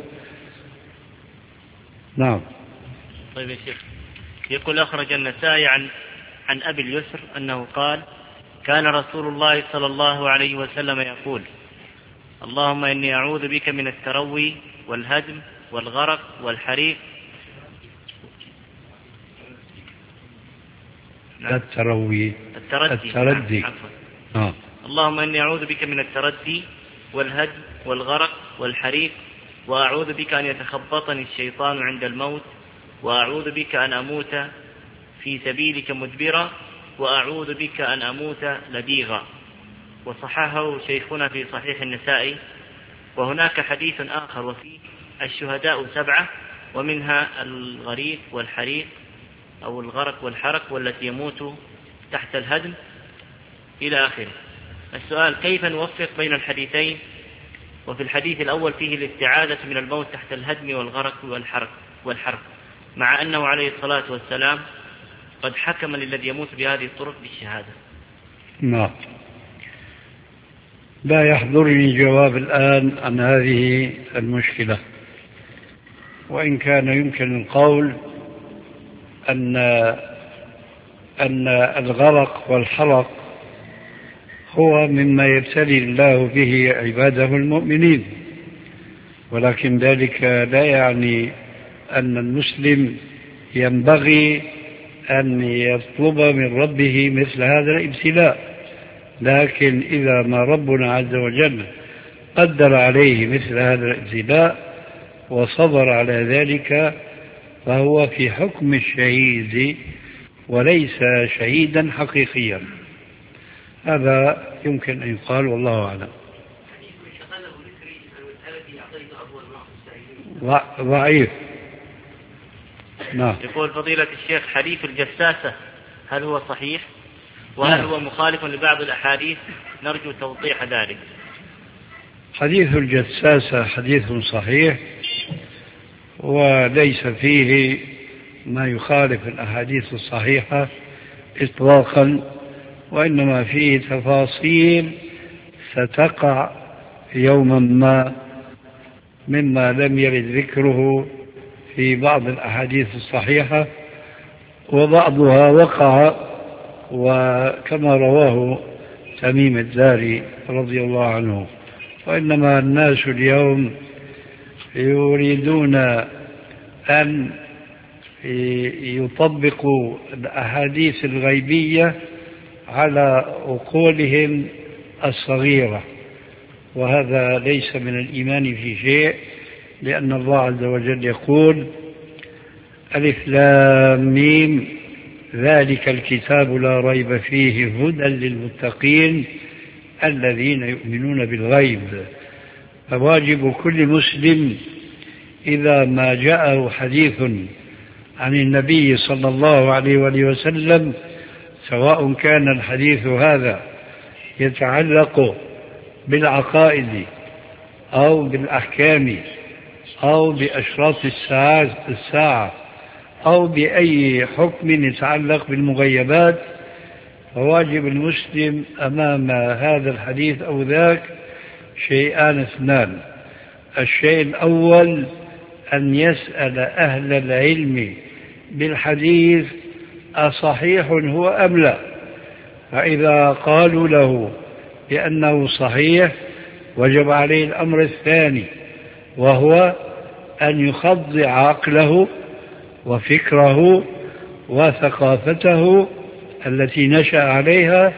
نعم. طيب يا شيخ، يقول أخرج النسائي عن عن أبي اليسر أنه قال كان رسول الله صلى الله عليه وسلم يقول اللهم إني أعوذ بك من التروي والهدم والغرق والحريق. لا التروي، التردي, التردي. آه. اللهم إني أعوذ بك من التردي والهدم والغرق والحريق، وأعوذ بك أن يتخبطني الشيطان عند الموت، وأعوذ بك أن أموت في سبيلك مدبرا، وأعوذ بك أن أموت لديغا. وصححه شيخنا في صحيح النسائي. وهناك حديث آخر وفيه الشهداء سبعة، ومنها الغريق والحريق أو الغرق والحرق والتي يموت تحت الهدم إلى آخره. السؤال كيف نوفق بين الحديثين؟ وفي الحديث الأول فيه الاستعاذة من الموت تحت الهدم والغرق والحرق والحرق مع أنه عليه الصلاة والسلام قد حكم للذي يموت بهذه الطرق بالشهادة. نعم. لا يحضرني جواب الآن عن هذه المشكلة، وإن كان يمكن القول أن أن الغرق والحرق هو مما يبتلي الله به عباده المؤمنين، ولكن ذلك لا يعني أن المسلم ينبغي أن يطلب من ربه مثل هذا الابتلاء. لكن إذا ما ربنا عز وجل قدر عليه مثل هذا الابتلاء وصبر على ذلك فهو في حكم الشهيد وليس شهيدا حقيقيا. هذا يمكن أن يقال والله أعلم. ضعيف. نعم. يقول فضيلة الشيخ حديث الجساسة هل هو صحيح؟ وهل هو مخالف لبعض الأحاديث؟ نرجو توضيح ذلك. حديث الجساسة حديث صحيح وليس فيه ما يخالف الأحاديث الصحيحة إطلاقا، وإنما فيه تفاصيل ستقع يوما ما مما لم يرد ذكره في بعض الأحاديث الصحيحة، وبعضها وقع، وكما رواه تميم الداري رضي الله عنه. وإنما الناس اليوم يريدون أن يطبقوا الأحاديث الغيبية على عقولهم الصغيرة، وهذا ليس من الإيمان في شيء، لأن الله عز وجل يقول: ألف لام ميم ذلك الكتاب لا ريب فيه هدى للمتقين الذين يؤمنون بالغيب. فواجب كل مسلم إذا ما جاءه حديث عن النبي صلى الله عليه وآله وسلم، سواء كان الحديث هذا يتعلق بالعقائد أو بالأحكام أو بأشراط الساعة أو بأي حكم يتعلق بالمغيبات، فواجب المسلم أمام هذا الحديث أو ذاك شيئان اثنان: الشيء الأول أن يسأل أهل العلم بالحديث أصحيح هو أم لا، فإذا قالوا له بأنه صحيح وجب عليه الأمر الثاني، وهو أن يخضع عقله وفكره وثقافته التي نشأ عليها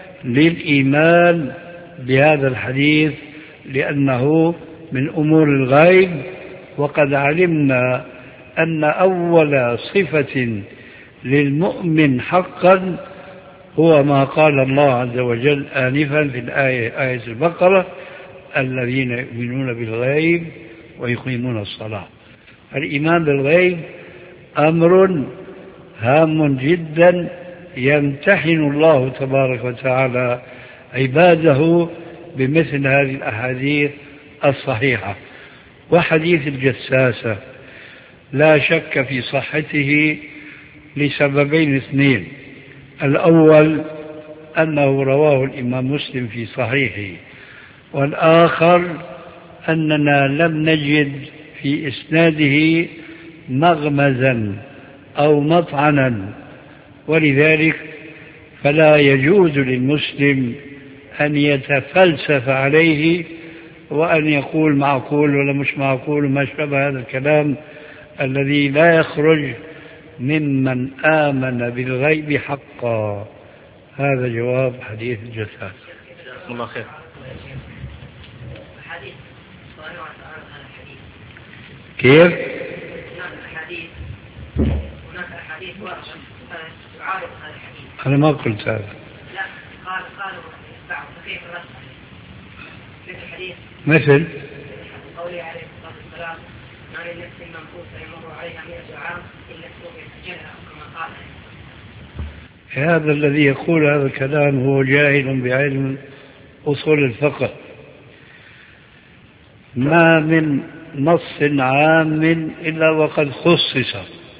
للإيمان بهذا الحديث، لأنه من أمور الغيب. وقد علمنا أن أول صفة للمؤمن حقا هو ما قال الله عز وجل آنفا في الآية آية البقرة: الذين يؤمنون بالغيب ويقيمون الصلاة. الإيمان بالغيب أمر هام جدا يمتحن الله تبارك وتعالى عباده بمثل هذه الأحاديث الصحيحة. وحديث الجساسة لا شك في صحته لسببين اثنين: الأول أنه رواه الإمام مسلم في صحيحه، والآخر أننا لم نجد في إسناده مغمزا أو مطعنا، ولذلك فلا يجوز للمسلم أن يتفلسف عليه وأن يقول معقول ولا مش معقول وما شابه هذا الكلام الذي لا يخرج ممن آمن بالغيب حقا. هذا جواب حديث الجساس. الله خير. كيف؟ هناك أحاديث هناك أحاديث تعارض هذا الحديث. أنا ما قلت هذا. لا، قال قالوا بعض كيف الرد مثل الحديث مثل قوله عليه الصلاة والسلام: ما من نفس منفوسة يمر عليها مئة عام إلا استوفيت أجلها، كما قال. هذا الذي يقول هذا الكلام هو جاهل بعلم أصول الفقه. ما من نص عام إلا وقد خصص،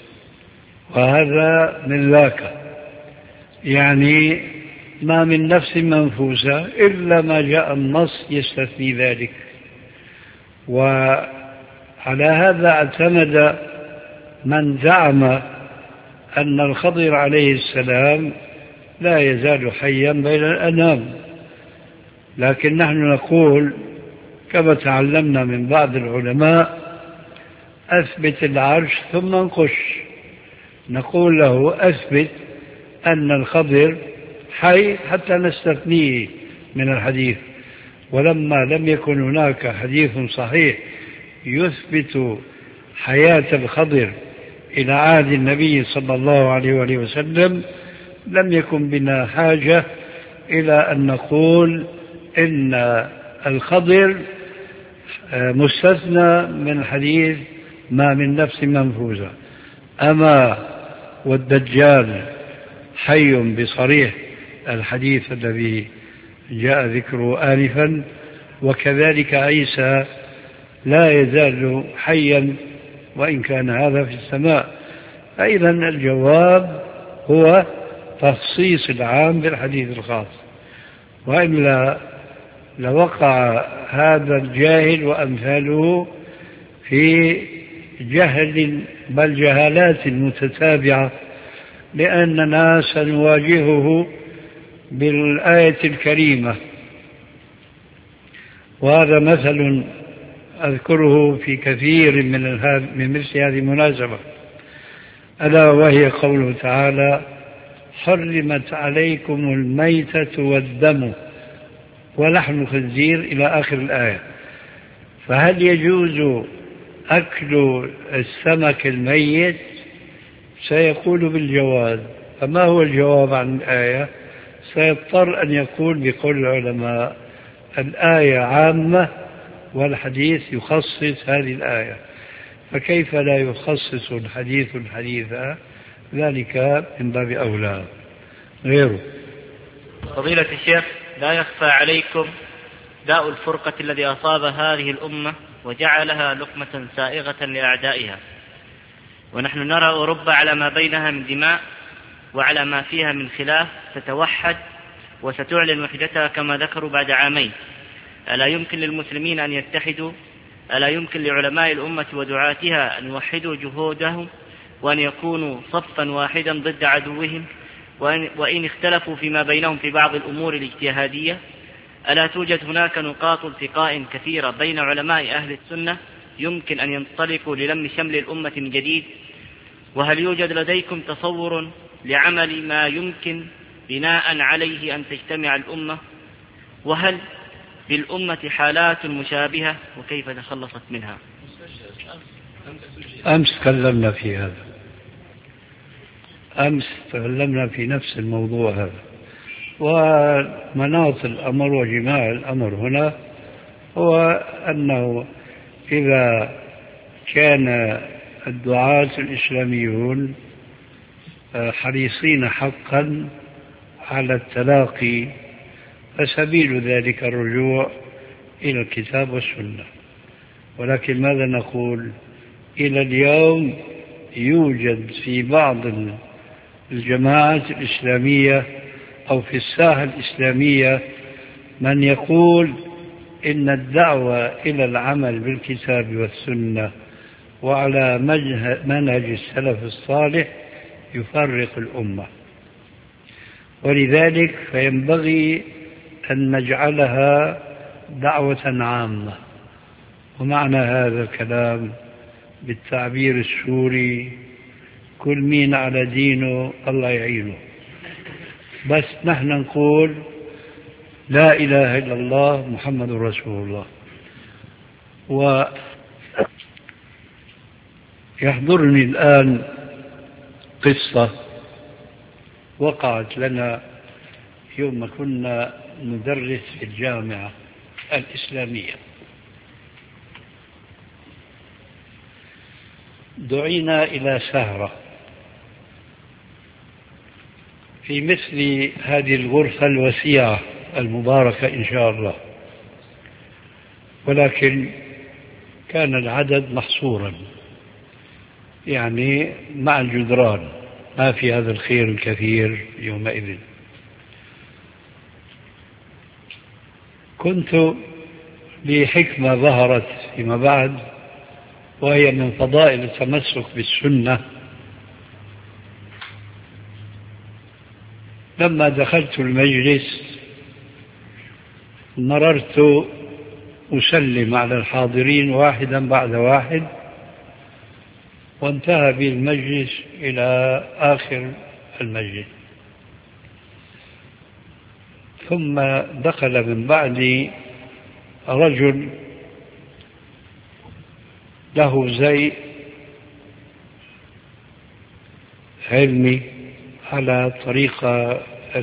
وهذا من ذاك، يعني ما من نفس منفوسة إلا ما جاء النص يستثني ذلك. وعلى هذا اعتمد من زعم أن الخضر عليه السلام لا يزال حيا بين الأنام، لكن نحن نقول كما تعلمنا من بعض العلماء: أثبت العرش ثم انقش. نقول له: أثبت أن الخضر حي حتى نستثنيه من الحديث. ولما لم يكن هناك حديث صحيح يثبت حياة الخضر إلى عهد النبي صلى الله عليه وآله وسلم، لم يكن بنا حاجة إلى أن نقول إن الخضر مستثنى من حديث ما من نفس منفوسة. أما والدجال حي بصريح الحديث الذي جاء ذكره آنفا، وكذلك عيسى لا يزال حيا وإن كان هذا في السماء. فإذا الجواب هو تخصيص العام بالحديث الخاص، وإلا لوقع هذا الجاهل وأمثاله في جهل بل جهالات متتابعة، لأننا سنواجهه بالآية الكريمة. وهذا مثل أذكره في كثير من من مثل هذه المناسبة، ألا وهي قوله تعالى: حرمت عليكم الميتة والدم ولحم الخنزير إلى آخر الآية. فهل يجوز أكل السمك الميت؟ سيقول بالجواز. فما هو الجواب عن الآية؟ سيضطر أن يقول بقول العلماء: الآية عامة والحديث يخصص هذه الآية، فكيف لا يخصص الحديث الحديث؟ ذلك من باب أولى. غيره. فضيلة الشيخ، لا يخفى عليكم داء الفرقة الذي أصاب هذه الأمة وجعلها لقمة سائغة لأعدائها، ونحن نرى أوروبا على ما بينها من دماء وعلى ما فيها من خلاف تتوحد وستعلن وحدتها كما ذكروا بعد عامين. ألا يمكن للمسلمين أن يتحدوا؟ ألا يمكن لعلماء الأمة ودعاتها أن يوحدوا جهودهم وأن يكونوا صفا واحدا ضد عدوهم، وإن, وإن اختلفوا فيما بينهم في بعض الأمور الاجتهادية؟ ألا توجد هناك نقاط التقاء كثيرة بين علماء أهل السنة يمكن أن ينطلقوا للم شمل الأمة من جديد؟ وهل يوجد لديكم تصور لعمل ما يمكن بناء عليه أن تجتمع الأمة؟ وهل بالأمة حالات مشابهة وكيف تخلصت منها؟ أمس تكلمنا في هذا، أمس تكلمنا في نفس الموضوع هذا. ومناط الأمر وجماع الأمر هنا هو أنه إذا كان الدعاة الإسلاميون حريصين حقا على التلاقي، فسبيل ذلك الرجوع إلى الكتاب والسنة. ولكن ماذا نقول؟ إلى اليوم يوجد في بعض الجماعات الإسلامية أو في الساحة الإسلامية من يقول إن الدعوة إلى العمل بالكتاب والسنة وعلى منهج السلف الصالح يفرق الأمة، ولذلك فينبغي أن نجعلها دعوة عامة. ومعنى هذا الكلام بالتعبير السوري: كل مين على دينه الله يعينه. بس نحن نقول لا إله إلا الله محمد رسول الله. ويحضرني الآن قصة وقعت لنا يوم ما كنا ندرس في الجامعة الإسلامية. دعينا إلى سهرة في مثل هذه الغرفة الوسيعة المباركة إن شاء الله، ولكن كان العدد محصورا، يعني مع الجدران، ما في هذا الخير الكثير يومئذ. كنت بحكمة ظهرت فيما بعد، وهي من فضائل التمسك بالسنة، لما دخلت المجلس مررت أسلم على الحاضرين واحدا بعد واحد، وانتهى بالمجلس إلى آخر المجلس. ثم دخل من بعدي رجل له زي علمي على طريقة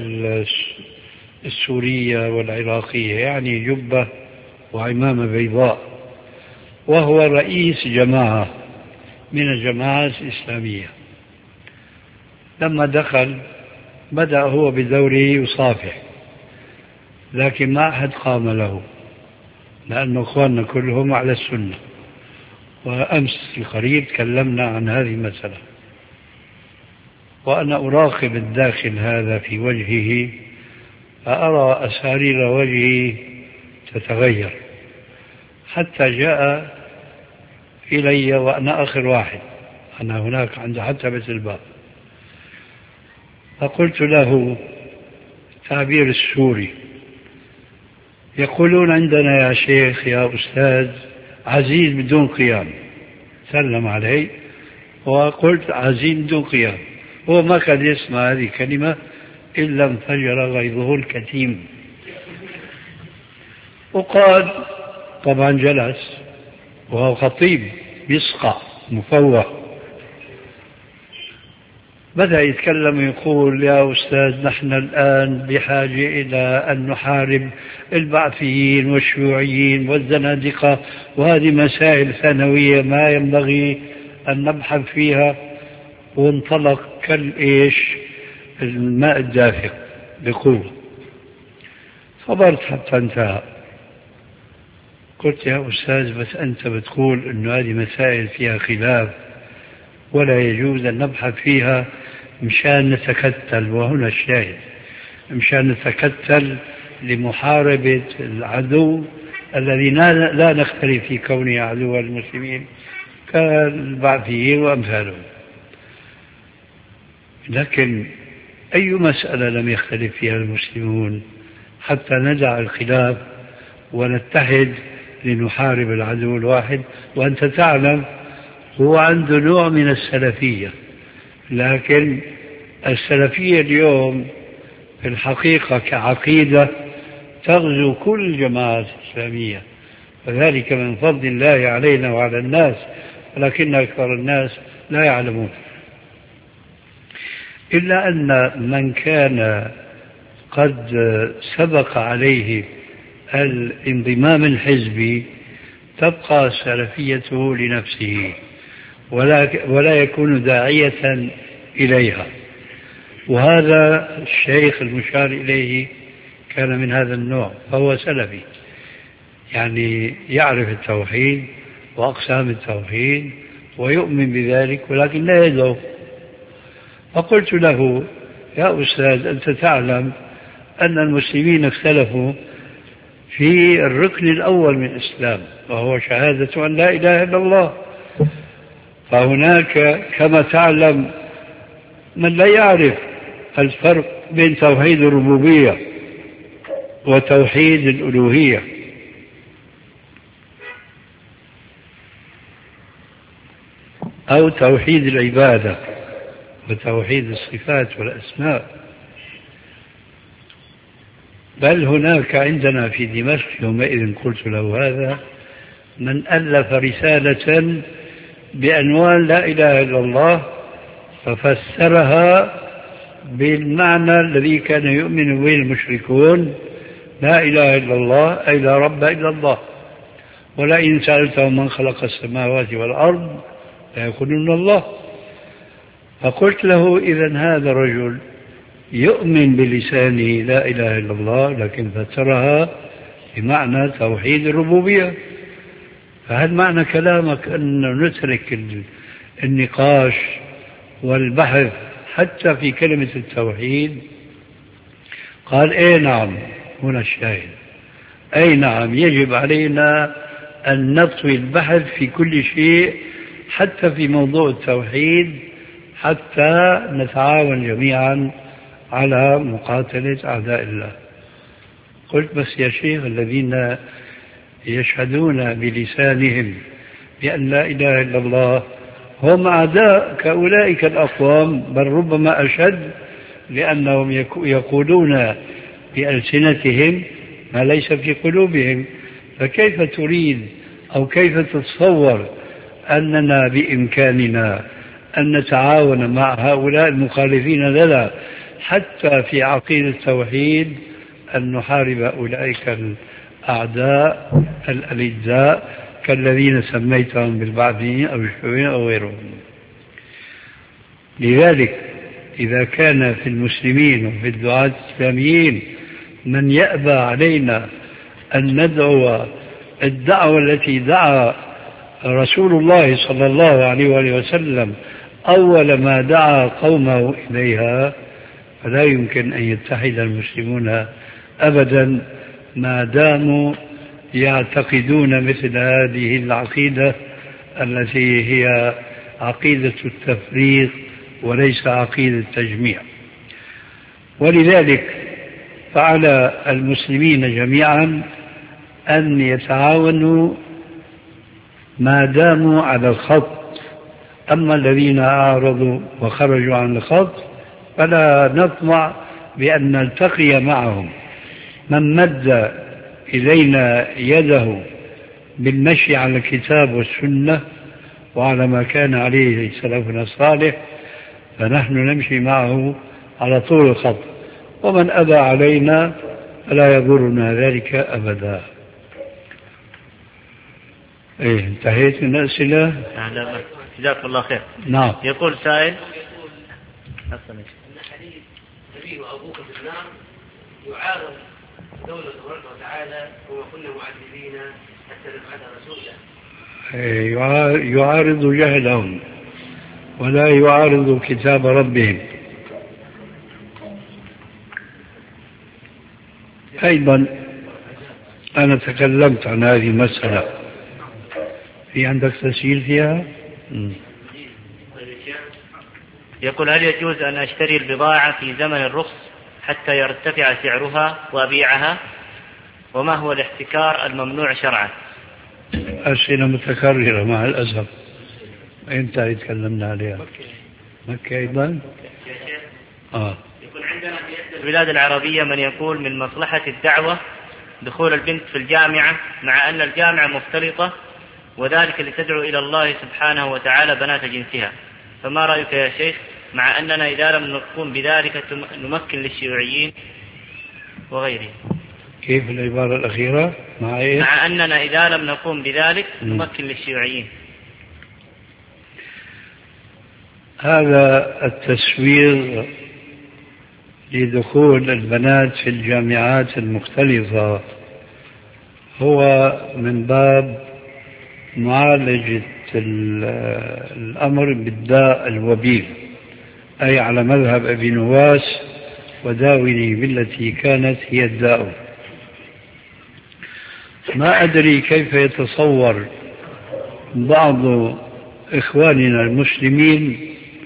السورية والعراقية، يعني جبة وعمامة بيضاء، وهو رئيس جماعة من الجماعات الإسلامية. لما دخل بدأ هو بدوره يصافح، لكن ما أحد قام له، لأن أخواننا كلهم على السنة. وأمس القريب تكلمنا عن هذه المسألة، وأنا أراقب الداخل هذا في وجهه، فأرى أسارير وجهه تتغير، حتى جاء إلي وأنا آخر واحد، أنا هناك عند عتبة الباب. فقلت له تعبير السوري، يقولون عندنا يا شيخ يا أستاذ عزيز بدون قيام. سلم علي وقلت عزيز بدون قيام. هو ما كان يسمع هذه الكلمة إلا انفجر غيظه الكتيم وقال، طبعا جلس وهو خطيب يسقع مفوه، بدأ يتكلم يقول يا أستاذ نحن الآن بحاجة إلى أن نحارب البعثيين والشيوعيين والزنادقة، وهذه مسائل ثانوية ما ينبغي أن نبحث فيها. وانطلق كالإيش الماء الدافق بقوة. صبرت حتى انتهى. قلت يا أستاذ بس أنت بتقول أنه هذه مسائل فيها خلاف ولا يجوز أن نبحث فيها مشان نتكتل، وهنا الشاهد، مشان نتكتل لمحاربة العدو الذي لا نختلف في كونه عدو المسلمين كالبعثيين وأمثالهم. لكن أي مسألة لم يختلف فيها المسلمون حتى ندع الخلاف ونتحد لنحارب العدو الواحد؟ وأنت تعلم هو عنده نوع من السلفية، لكن السلفية اليوم في الحقيقة كعقيدة تغزو كل الجماعات الإسلامية، وذلك من فضل الله علينا وعلى الناس، ولكن أكثر الناس لا يعلمون. إلا أن من كان قد سبق عليه الانضمام الحزبي تبقى سلفيته لنفسه ولا ولا يكون داعية إليها. وهذا الشيخ المشار إليه كان من هذا النوع، فهو سلفي، يعني يعرف التوحيد وأقسام التوحيد ويؤمن بذلك، ولكن لا يدعو. فقلت له يا أستاذ أنت تعلم أن المسلمين اختلفوا في الركن الأول من الإسلام وهو شهادة أن لا إله إلا الله، فهناك كما تعلم من لا يعرف الفرق بين توحيد الربوبية وتوحيد الألوهية. أو توحيد العبادة وتوحيد الصفات والأسماء. بل هناك عندنا في دمشق يومئذ قلت له هذا من ألف رسالة بعنوان لا إله إلا الله ففسرها بالمعنى الذي كان يؤمن به المشركون، لا إله إلا الله أي لا رب إلا الله، ولئن سألتهم من خلق السماوات والأرض ليقولون الله. فقلت له إذن هذا الرجل يؤمن بلسانه لا إله إلا الله لكن فسرها بمعنى توحيد الربوبية. فهل معنى كلامك أن نترك النقاش والبحث حتى في كلمة التوحيد؟ قال اي نعم، هنا الشاهد، اي نعم يجب علينا أن نطوي البحث في كل شيء حتى في موضوع التوحيد حتى نتعاون جميعا على مقاتلة أعداء الله. قلت بس يا شيخ الذين يشهدون بلسانهم بأن لا إله إلا الله هم أعداء كأولئك الأقوام، بل ربما أشد، لأنهم يقولون بألسنتهم ما ليس في قلوبهم. فكيف تريد أو كيف تتصور أننا بإمكاننا أن نتعاون مع هؤلاء المخالفين لنا حتى في عقيدة التوحيد أن نحارب أولئك الأعداء الألداء كالذين سميتهم بالبعثيين أو الشيوعيين أو غيرهم؟ لذلك إذا كان في المسلمين وفي الدعاة الإسلاميين من يأبى علينا أن ندعو الدعوة التي دعا رسول الله صلى الله عليه وآله وسلم أول ما دعا قومه إليها، فلا يمكن أن يتحد المسلمون أبدا ما داموا يعتقدون مثل هذه العقيدة التي هي عقيدة التفريق وليس عقيدة التجميع. ولذلك فعلى المسلمين جميعا أن يتعاونوا ما داموا على الخط. أما الذين أعرضوا وخرجوا عن الخط فلا نطمع بأن نلتقي معهم. من مد إلينا يده بالمشي على الكتاب والسنة وعلى ما كان عليه سلفنا الصالح فنحن نمشي معه على طول الخط، ومن أبى علينا فلا يضرنا ذلك أبدا. إيه انتهيت من الأسئلة؟ نعم جزاك الله خير. نعم. يقول سائل أن حديث نبي وأبوك في النار يعارض قوله تبارك وتعالى وما كنا معذبين حتى نبعث رسولا. يعارض جهلهم ولا يعارض كتاب ربهم. أيضا أنا تكلمت عن هذه المسألة. في عندك تسجيل فيها؟ يقول هل يجوز أن أشتري البضاعة في زمن الرخص حتى يرتفع سعرها وأبيعها؟ وما هو الاحتكار الممنوع شرعا؟ أسئلة متكررة مع الأسف. أنت تكلمنا عليها. مكة أيضا؟ آه. يكون عندنا في البلاد العربية من يقول من مصلحة الدعوة دخول البنت في الجامعة مع أن الجامعة مختلطة وذلك لتدعو إلى الله سبحانه وتعالى بنات جنسها، فما رأيك يا شيخ مع أننا إذا لم نقوم بذلك نمكن للشيوعيين وغيرهم؟ كيف العبارة الأخيرة؟ مع, إيه؟ مع أننا إذا لم نقوم بذلك نمكن للشيوعيين. هذا التسوير لدخول البنات في الجامعات المختلطة هو من باب معالجة الأمر بالداء الوبيل، أي على مذهب أبي نواس وداوني بالتي كانت هي الداء. ما أدري كيف يتصور بعض إخواننا المسلمين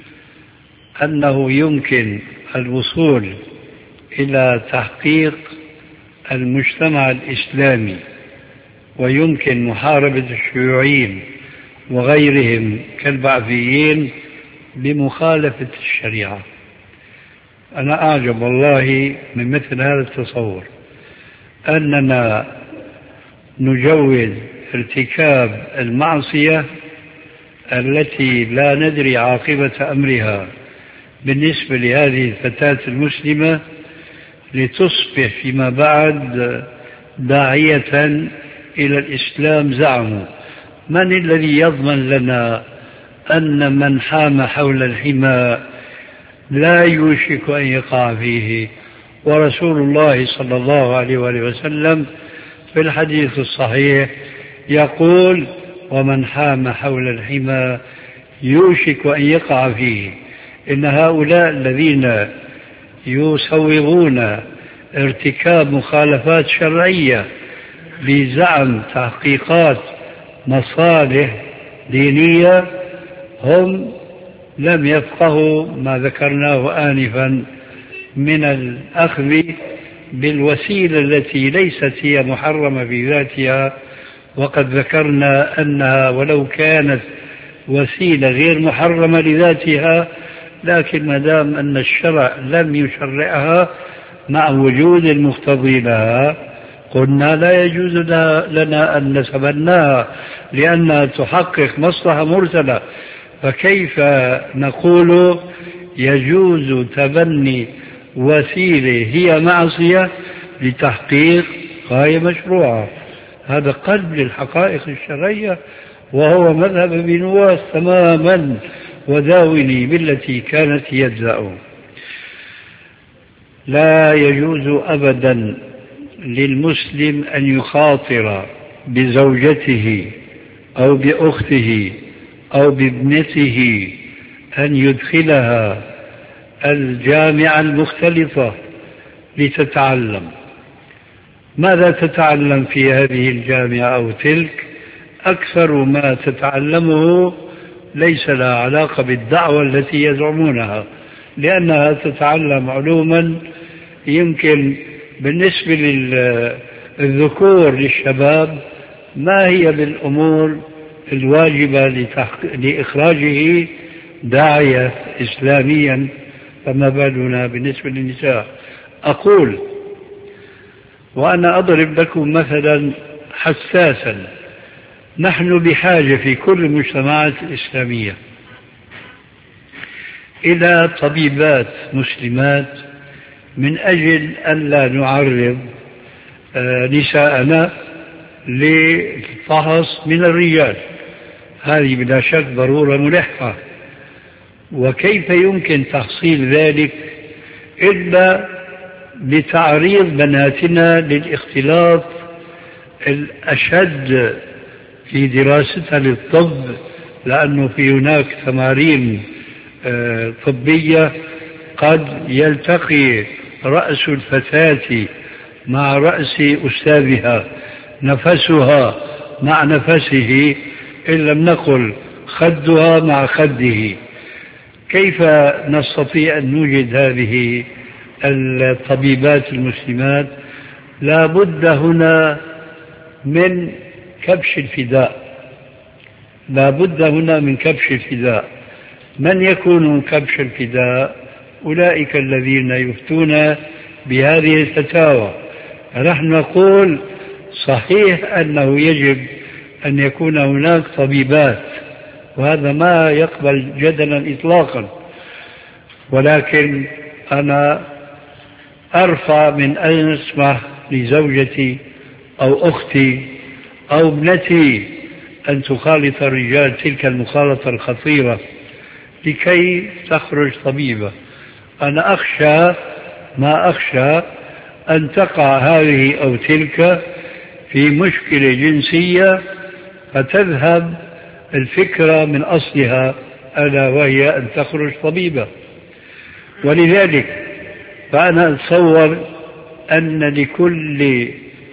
أنه يمكن الوصول إلى تحقيق المجتمع الإسلامي ويمكن محاربة الشيوعيين وغيرهم كالبعثيين بمخالفة الشريعة. أنا أعجب والله من مثل هذا التصور، أننا نجوز ارتكاب المعصية التي لا ندري عاقبة أمرها بالنسبة لهذه الفتاة المسلمة لتصبح فيما بعد داعية إلى الإسلام. زعموا من الذي يضمن لنا أن من حام حول الحمى لا يوشك أن يقع فيه؟ ورسول الله صلى الله عليه وآله وسلم في الحديث الصحيح يقول ومن حام حول الحمى يوشك أن يقع فيه. إن هؤلاء الذين يسوغون ارتكاب مخالفات شرعية بزعم تحقيقات مصالح دينية هم لم يفقهوا ما ذكرناه آنفا من الأخذ بالوسيلة التي ليست هي محرمة في ذاتها، وقد ذكرنا أنها ولو كانت وسيلة غير محرمة لذاتها لكن ما دام أن الشرع لم يشرعها مع وجود المقتضي لها قلنا لا يجوز لنا أن نتبناها لأنها تحقق مصلحة مرسلة. فكيف نقول يجوز تبني وسيلة هي معصية لتحقيق غاية مشروعة؟ هذا قلب للحقائق الشرعية وهو مذهب ابن نواس تماما وداوني بالتي كانت يجزأ. لا يجوز أبدا للمسلم أن يخاطر بزوجته أو بأخته أو بابنته أن يدخلها الجامعة المختلطة لتتعلم. ماذا تتعلم في هذه الجامعة أو تلك؟ أكثر ما تتعلمه ليس لها علاقة بالدعوة التي يزعمونها، لأنها تتعلم علوما يمكن بالنسبة للذكور للشباب ما هي بالأمور الواجبة لإخراجه داعية إسلاميا، فما بالنا بالنسبة للنساء. أقول وأنا أضرب لكم مثلا حساسا، نحن بحاجة في كل المجتمعات الإسلامية إلى طبيبات مسلمات من أجل أن لا نعرض نساءنا للفحص من الرجال. هذه بلا شك ضرورة ملحة، وكيف يمكن تحصيل ذلك إلا بتعريض بناتنا للاختلاط الأشد في دراستها للطب، لأنه في هناك تمارين طبية قد يلتقي رأس الفتاة مع رأس أستاذها، نفسها مع نفسه، إن لم نقل خدها مع خده. كيف نستطيع أن نوجد هذه الطبيبات المسلمات؟ لا بد هنا من كبش الفداء، لا بد هنا من كبش الفداء. من يكون كبش الفداء؟ أولئك الذين يفتون بهذه الفتاوى. نحن نقول صحيح أنه يجب أن يكون هناك طبيبات، وهذا ما يقبل جدلا إطلاقا، ولكن أنا أرفع من أن أسمح لزوجتي أو أختي أو ابنتي أن تخالط الرجال تلك المخالطة الخطيرة لكي تخرج طبيبة. أنا أخشى ما أخشى أن تقع هذه أو تلك في مشكلة جنسية فتذهب الفكرة من أصلها، ألا وهي أن تخرج طبيبة. ولذلك فأنا أتصور أن لكل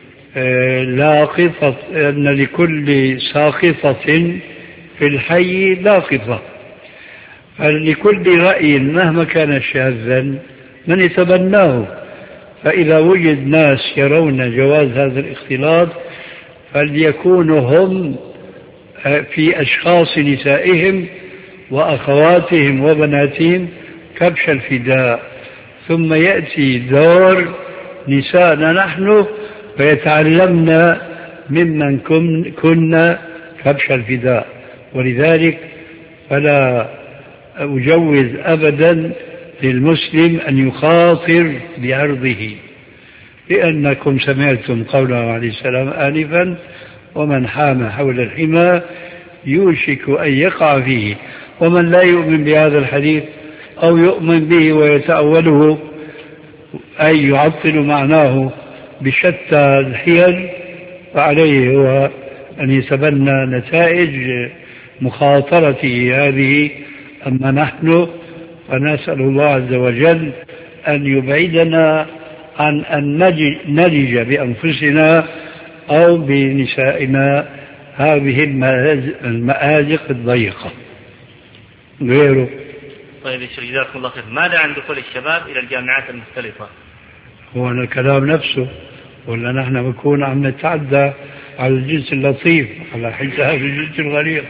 لاقطة أن لكل ساقطة في الحي لاقطة، فلكل رأي مهما كان شاذا من يتبناه. فإذا وجد ناس يرون جواز هذا الاختلاط فليكونوا هم في أشخاص نسائهم وأخواتهم وبناتهم كبش الفداء، ثم يأتي دور نسائنا نحن فيتعلمنا ممن كنا كبش الفداء. ولذلك فلا أجوز أبدا للمسلم أن يخاطر بعرضه، لأنكم سمعتم قوله عليه السلام آنفا: ومن حام حول الحمى يوشك أن يقع فيه. ومن لا يؤمن بهذا الحديث أو يؤمن به ويتأوله أي يعطل معناه بشتى الحيل فعليه هو أن يتبنى نتائج مخاطرته هذه. أما نحن فنسأل الله عز وجل أن يبعدنا عن أن نلج بأنفسنا أو بنسائنا هذه المآزق الضيقة غيره. طيب يا شيخ جزاكم الله خير، ماذا عن دخول الشباب إلى الجامعات المختلفة؟ هو الكلام نفسه، ولا نحن بكون عم نتعدى على الجنس اللطيف على حساب الجنس الغليظ؟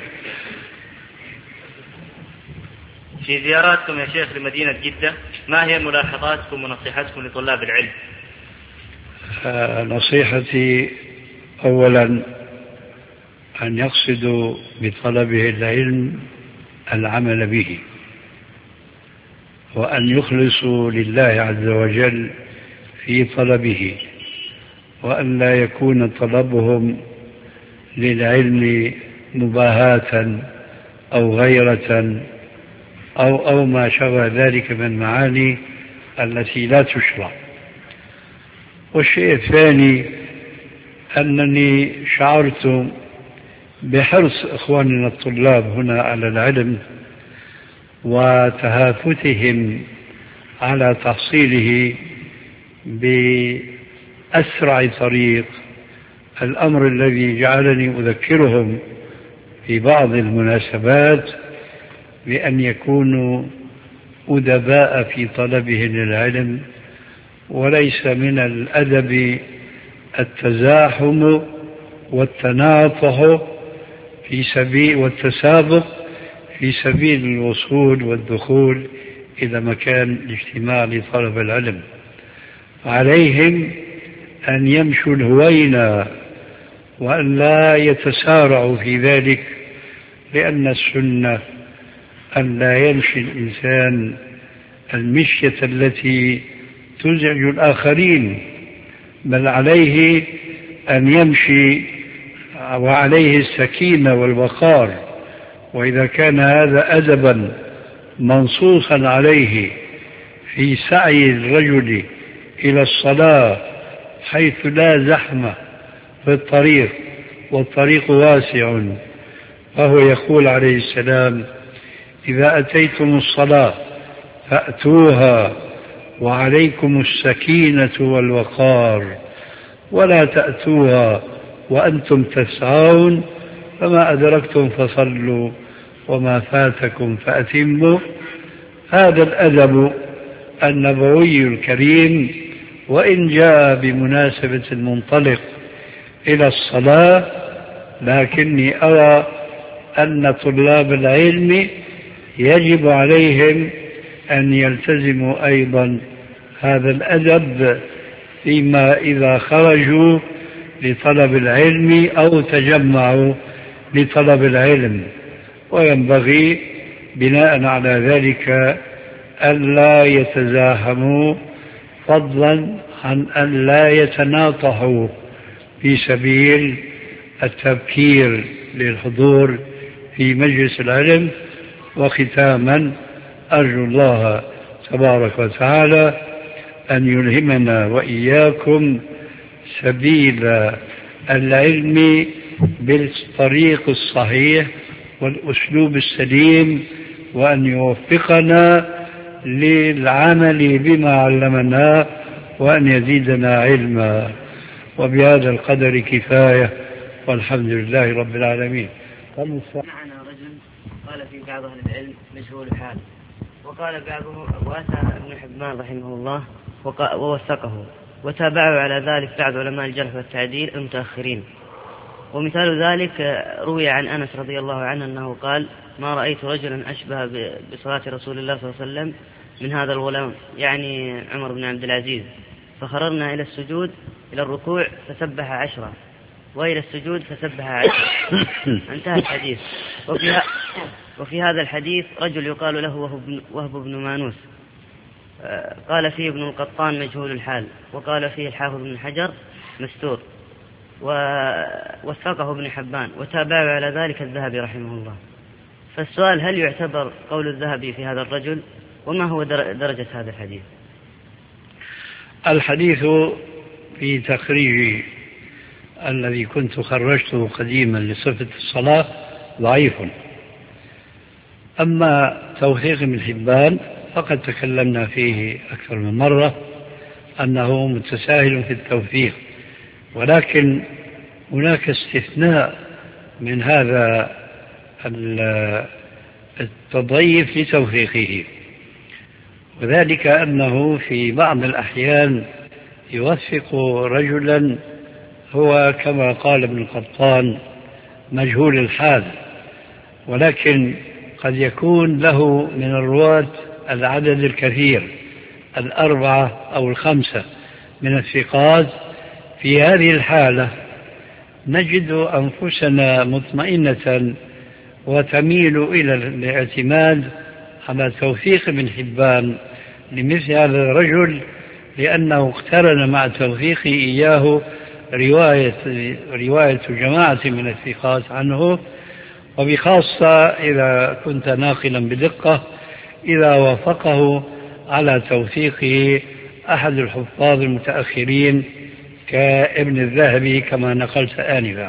في زياراتكم يا شيخ لمدينة جدة ما هي ملاحظاتكم ونصيحتكم لطلاب العلم؟ آه نصيحتي أولا أن يقصدوا بطلبه العلم العمل به، وأن يخلصوا لله عز وجل في طلبه، وأن لا يكون طلبهم للعلم مباهاة أو غيرة أو, أو ما شابه ذلك من المعاني التي لا تشرع. والشيء الثاني أنني شعرت بحرص إخواننا الطلاب هنا على العلم وتهافتهم على تحصيله بأسرع طريق، الأمر الذي جعلني أذكرهم في بعض المناسبات بأن يكونوا أدباء في طلبهم للعلم، وليس من الأدب التزاحم والتناطح في سبيل والتسابق في سبيل الوصول والدخول إلى مكان الاجتماع لطلب العلم. عليهم أن يمشوا الهوينة وأن لا يتسارعوا في ذلك، لأن السنة أن لا يمشي الإنسان المشية التي تزعج الآخرين، بل عليه أن يمشي وعليه السكينة والوقار. وإذا كان هذا أدبا منصوصا عليه في سعي الرجل إلى الصلاة حيث لا زحمة في الطريق والطريق واسع، فهو يقول عليه السلام: إذا أتيتم الصلاة فأتوها وعليكم السكينة والوقار، ولا تأتوها وأنتم تسعون، فما أدركتم فصلوا وما فاتكم فأتموا. هذا الأدب النبوي الكريم، وإن جاء بمناسبة المنطلق إلى الصلاة، لكني أرى أن طلاب العلم يجب عليهم أن يلتزموا أيضا هذا الأدب فيما إذا خرجوا لطلب العلم أو تجمعوا لطلب العلم. وينبغي بناء على ذلك ألا يتزاحموا، فضلا عن أن لا يتناطحوا في سبيل التبكير للحضور في مجلس العلم. وختاما أرجو الله تبارك وتعالى أن يلهمنا وإياكم سبيل العلم بالطريق الصحيح والأسلوب السليم، وأن يوفقنا للعمل بما علمنا، وأن يزيدنا علما. وبهذا القدر كفاية، والحمد لله رب العالمين. معنا رجل قال في بعض أهل العلم مجهول الحال، وقال بعضهم وأتى ابن حبان رحمه الله ووثقه، وتابعوا على ذلك بعض علماء الجرح والتعديل المتأخرين. ومثال ذلك روي عن أنس رضي الله عنه أنه قال: ما رأيت رجلا أشبه بصلاة رسول الله صلى الله عليه وسلم من هذا الغلام، يعني عمر بن عبد العزيز، فخررنا إلى السجود إلى الركوع فسبح عشرة، وإلى السجود فسبح عشرة. انتهى الحديث. وفي, وفي هذا الحديث رجل يقال له وهب بن مانوس، قال فيه ابن القطان مجهول الحال، وقال فيه الحافظ بن حجر مستور، ووثقه ابن حبان، وتابعه على ذلك الذهبي رحمه الله. فالسؤال: هل يعتبر قول الذهبي في هذا الرجل؟ وما هو درجة هذا الحديث؟ الحديث في تخريج الذي كنت خرجته قديما لصفة الصلاة ضعيف. أما توثيق ابن حبان فقد تكلمنا فيه أكثر من مرة أنه متساهل في التوثيق، ولكن هناك استثناء من هذا التضعيف لتوثيقه، وذلك أنه في بعض الأحيان يوثق رجلا هو كما قال ابن القطان مجهول الحال، ولكن قد يكون له من الرواة العدد الكثير، الأربعة أو الخمسة من الثقات. في هذه الحالة نجد أنفسنا مطمئنة وتميل إلى الاعتماد على توثيق ابن حبان لمثل هذا الرجل، لأنه اقترن مع توثيقه إياه رواية, رواية جماعة من الثقات عنه، وبخاصة إذا كنت ناقلا بدقة إذا وافقه على توثيقه أحد الحفاظ المتأخرين كابن الذهبي كما نقلت آنفا.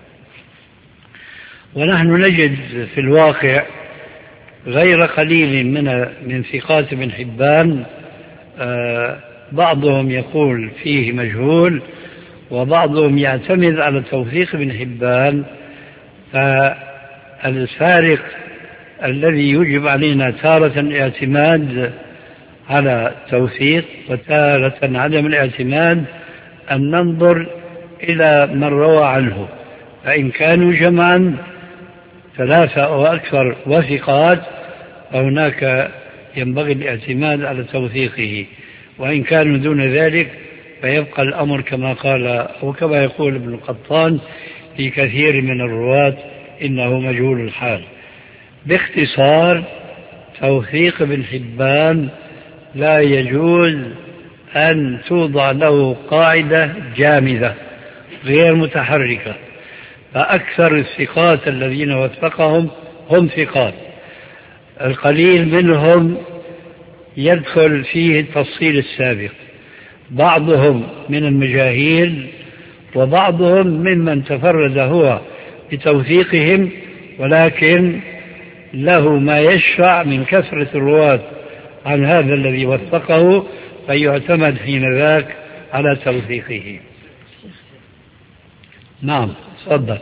ونحن نجد في الواقع غير قليل من من ثقات ابن حبان آه بعضهم يقول فيه مجهول، وبعضهم يعتمد على توثيق ابن حبان، فالفارق الذي يجب علينا تارة الاعتماد على التوثيق وتارة عدم الاعتماد أن ننظر إلى من روى عنه، فإن كانوا جمعا ثلاثة أو أكثر وثقات فهناك ينبغي الاعتماد على توثيقه، وإن كانوا دون ذلك فيبقى الأمر كما قال أو كما يقول ابن القطان في كثير من الرواة إنه مجهول الحال. باختصار توثيق ابن حبان لا يجوز أن توضع له قاعدة جامدة غير متحركة، فأكثر الثقات الذين وثقهم هم ثقات، القليل منهم يدخل فيه التفصيل السابق، بعضهم من المجاهيل وبعضهم ممن تفرد هو بتوثيقهم ولكن له ما يشفع من كثرة الرواة عن هذا الذي وثقه فيعتمد حين ذاك على توثيقه. نعم تفضل.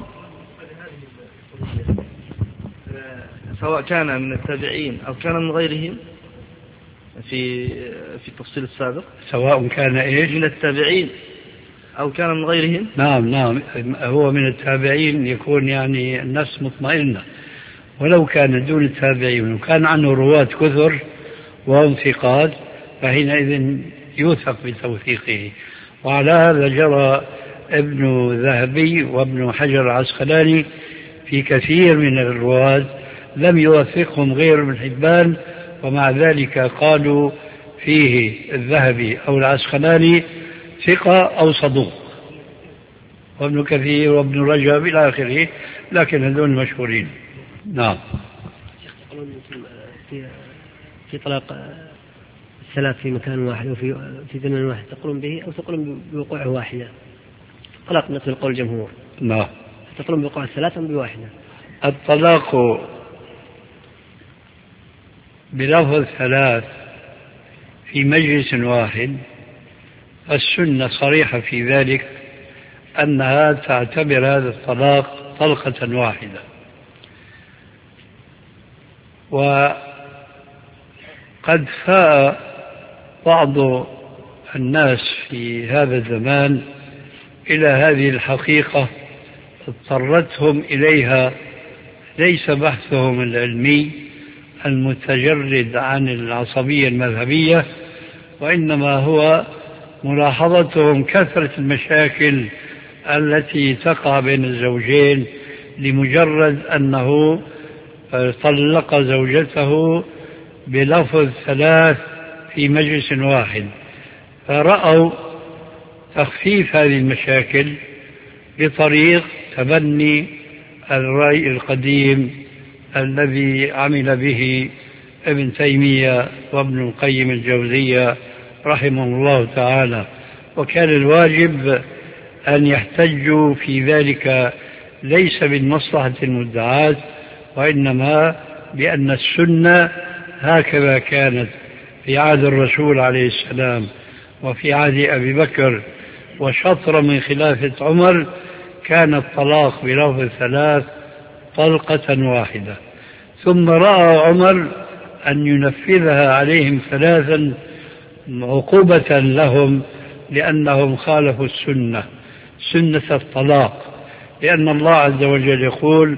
سواء كان من التابعين أو كان من غيرهم في في التفصيل السابق، سواء كان إيش من التابعين أو كان من غيرهم. نعم نعم هو من التابعين يكون يعني النفس مطمئنة، ولو كان دون التابعين وكان عنه رواة كثر وهم ثقات فحينئذ يوثق بتوثيقه. وعلى هذا جرى ابن ذهبي وابن حجر العسقلاني في كثير من الرواة لم يوثقهم غير ابن حبان، ومع ذلك قالوا فيه الذهبي أو العسقلاني ثقة أو صدوق، وابن كثير وابن رجب إلى آخره، لكن هذول مشهورين. نعم. في في طلاق الثلاث في مكان واحد وفي في زمن واحد تقولون به أو تقولون بوقوعه واحدة؟ طلاق مثل قول الجمهور. نعم. تقولون بوقوع الثلاث أم بواحدة؟ الطلاق بلفظ ثلاث في مجلس واحد السنة صريحة في ذلك أنها تعتبر هذا الطلاق طلقة واحدة. وقد فاء بعض الناس في هذا الزمان إلى هذه الحقيقة اضطرتهم إليها ليس بحثهم العلمي المتجرد عن العصبية المذهبية، وإنما هو ملاحظتهم كثرة المشاكل التي تقع بين الزوجين لمجرد أنه طلق زوجته بلفظ ثلاث في مجلس واحد، فرأوا تخفيف هذه المشاكل بطريق تبني الرأي القديم الذي عمل به ابن تيمية وابن القيم الجوزية رحمه الله تعالى، وكان الواجب أن يحتجوا في ذلك ليس بالمصلحة المدعاة وإنما بأن السنة هكذا كانت في عهد الرسول عليه السلام وفي عهد أبي بكر وشطر من خلافة عمر كان الطلاق بلفظ الثلاث طلقة واحدة، ثم رأى عمر أن ينفذها عليهم ثلاثا عقوبة لهم لأنهم خالفوا السنة سنة الطلاق، لأن الله عز وجل يقول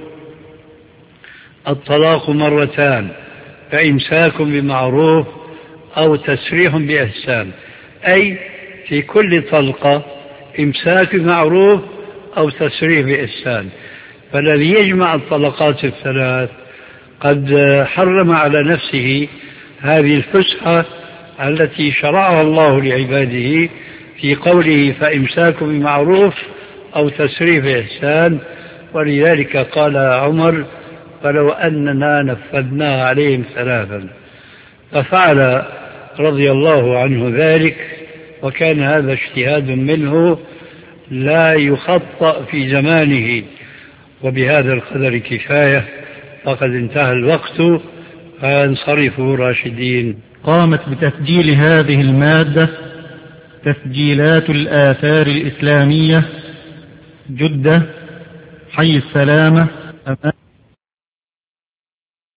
الطلاق مرتان فإمساك بمعروف أو تسريح بإحسان، أي في كل طلقة إمساك بمعروف أو تسريح بإحسان. فالذي يجمع الطلقات الثلاث قد حرم على نفسه هذه الفسحة التي شرعها الله لعباده في قوله فإمساك بمعروف أو تسريح بإحسان. ولذلك قال عمر فلو أننا نفذناها عليهم ثلاثا، ففعل رضي الله عنه ذلك، وكان هذا اجتهاد منه لا يخطأ في زمانه. وبهذا القدر كفاية، فقد انتهى الوقت، فانصرفوا راشدين. قامت بتسجيل هذه المادة تسجيلات الآثار الإسلامية، جدة، حي السلامة.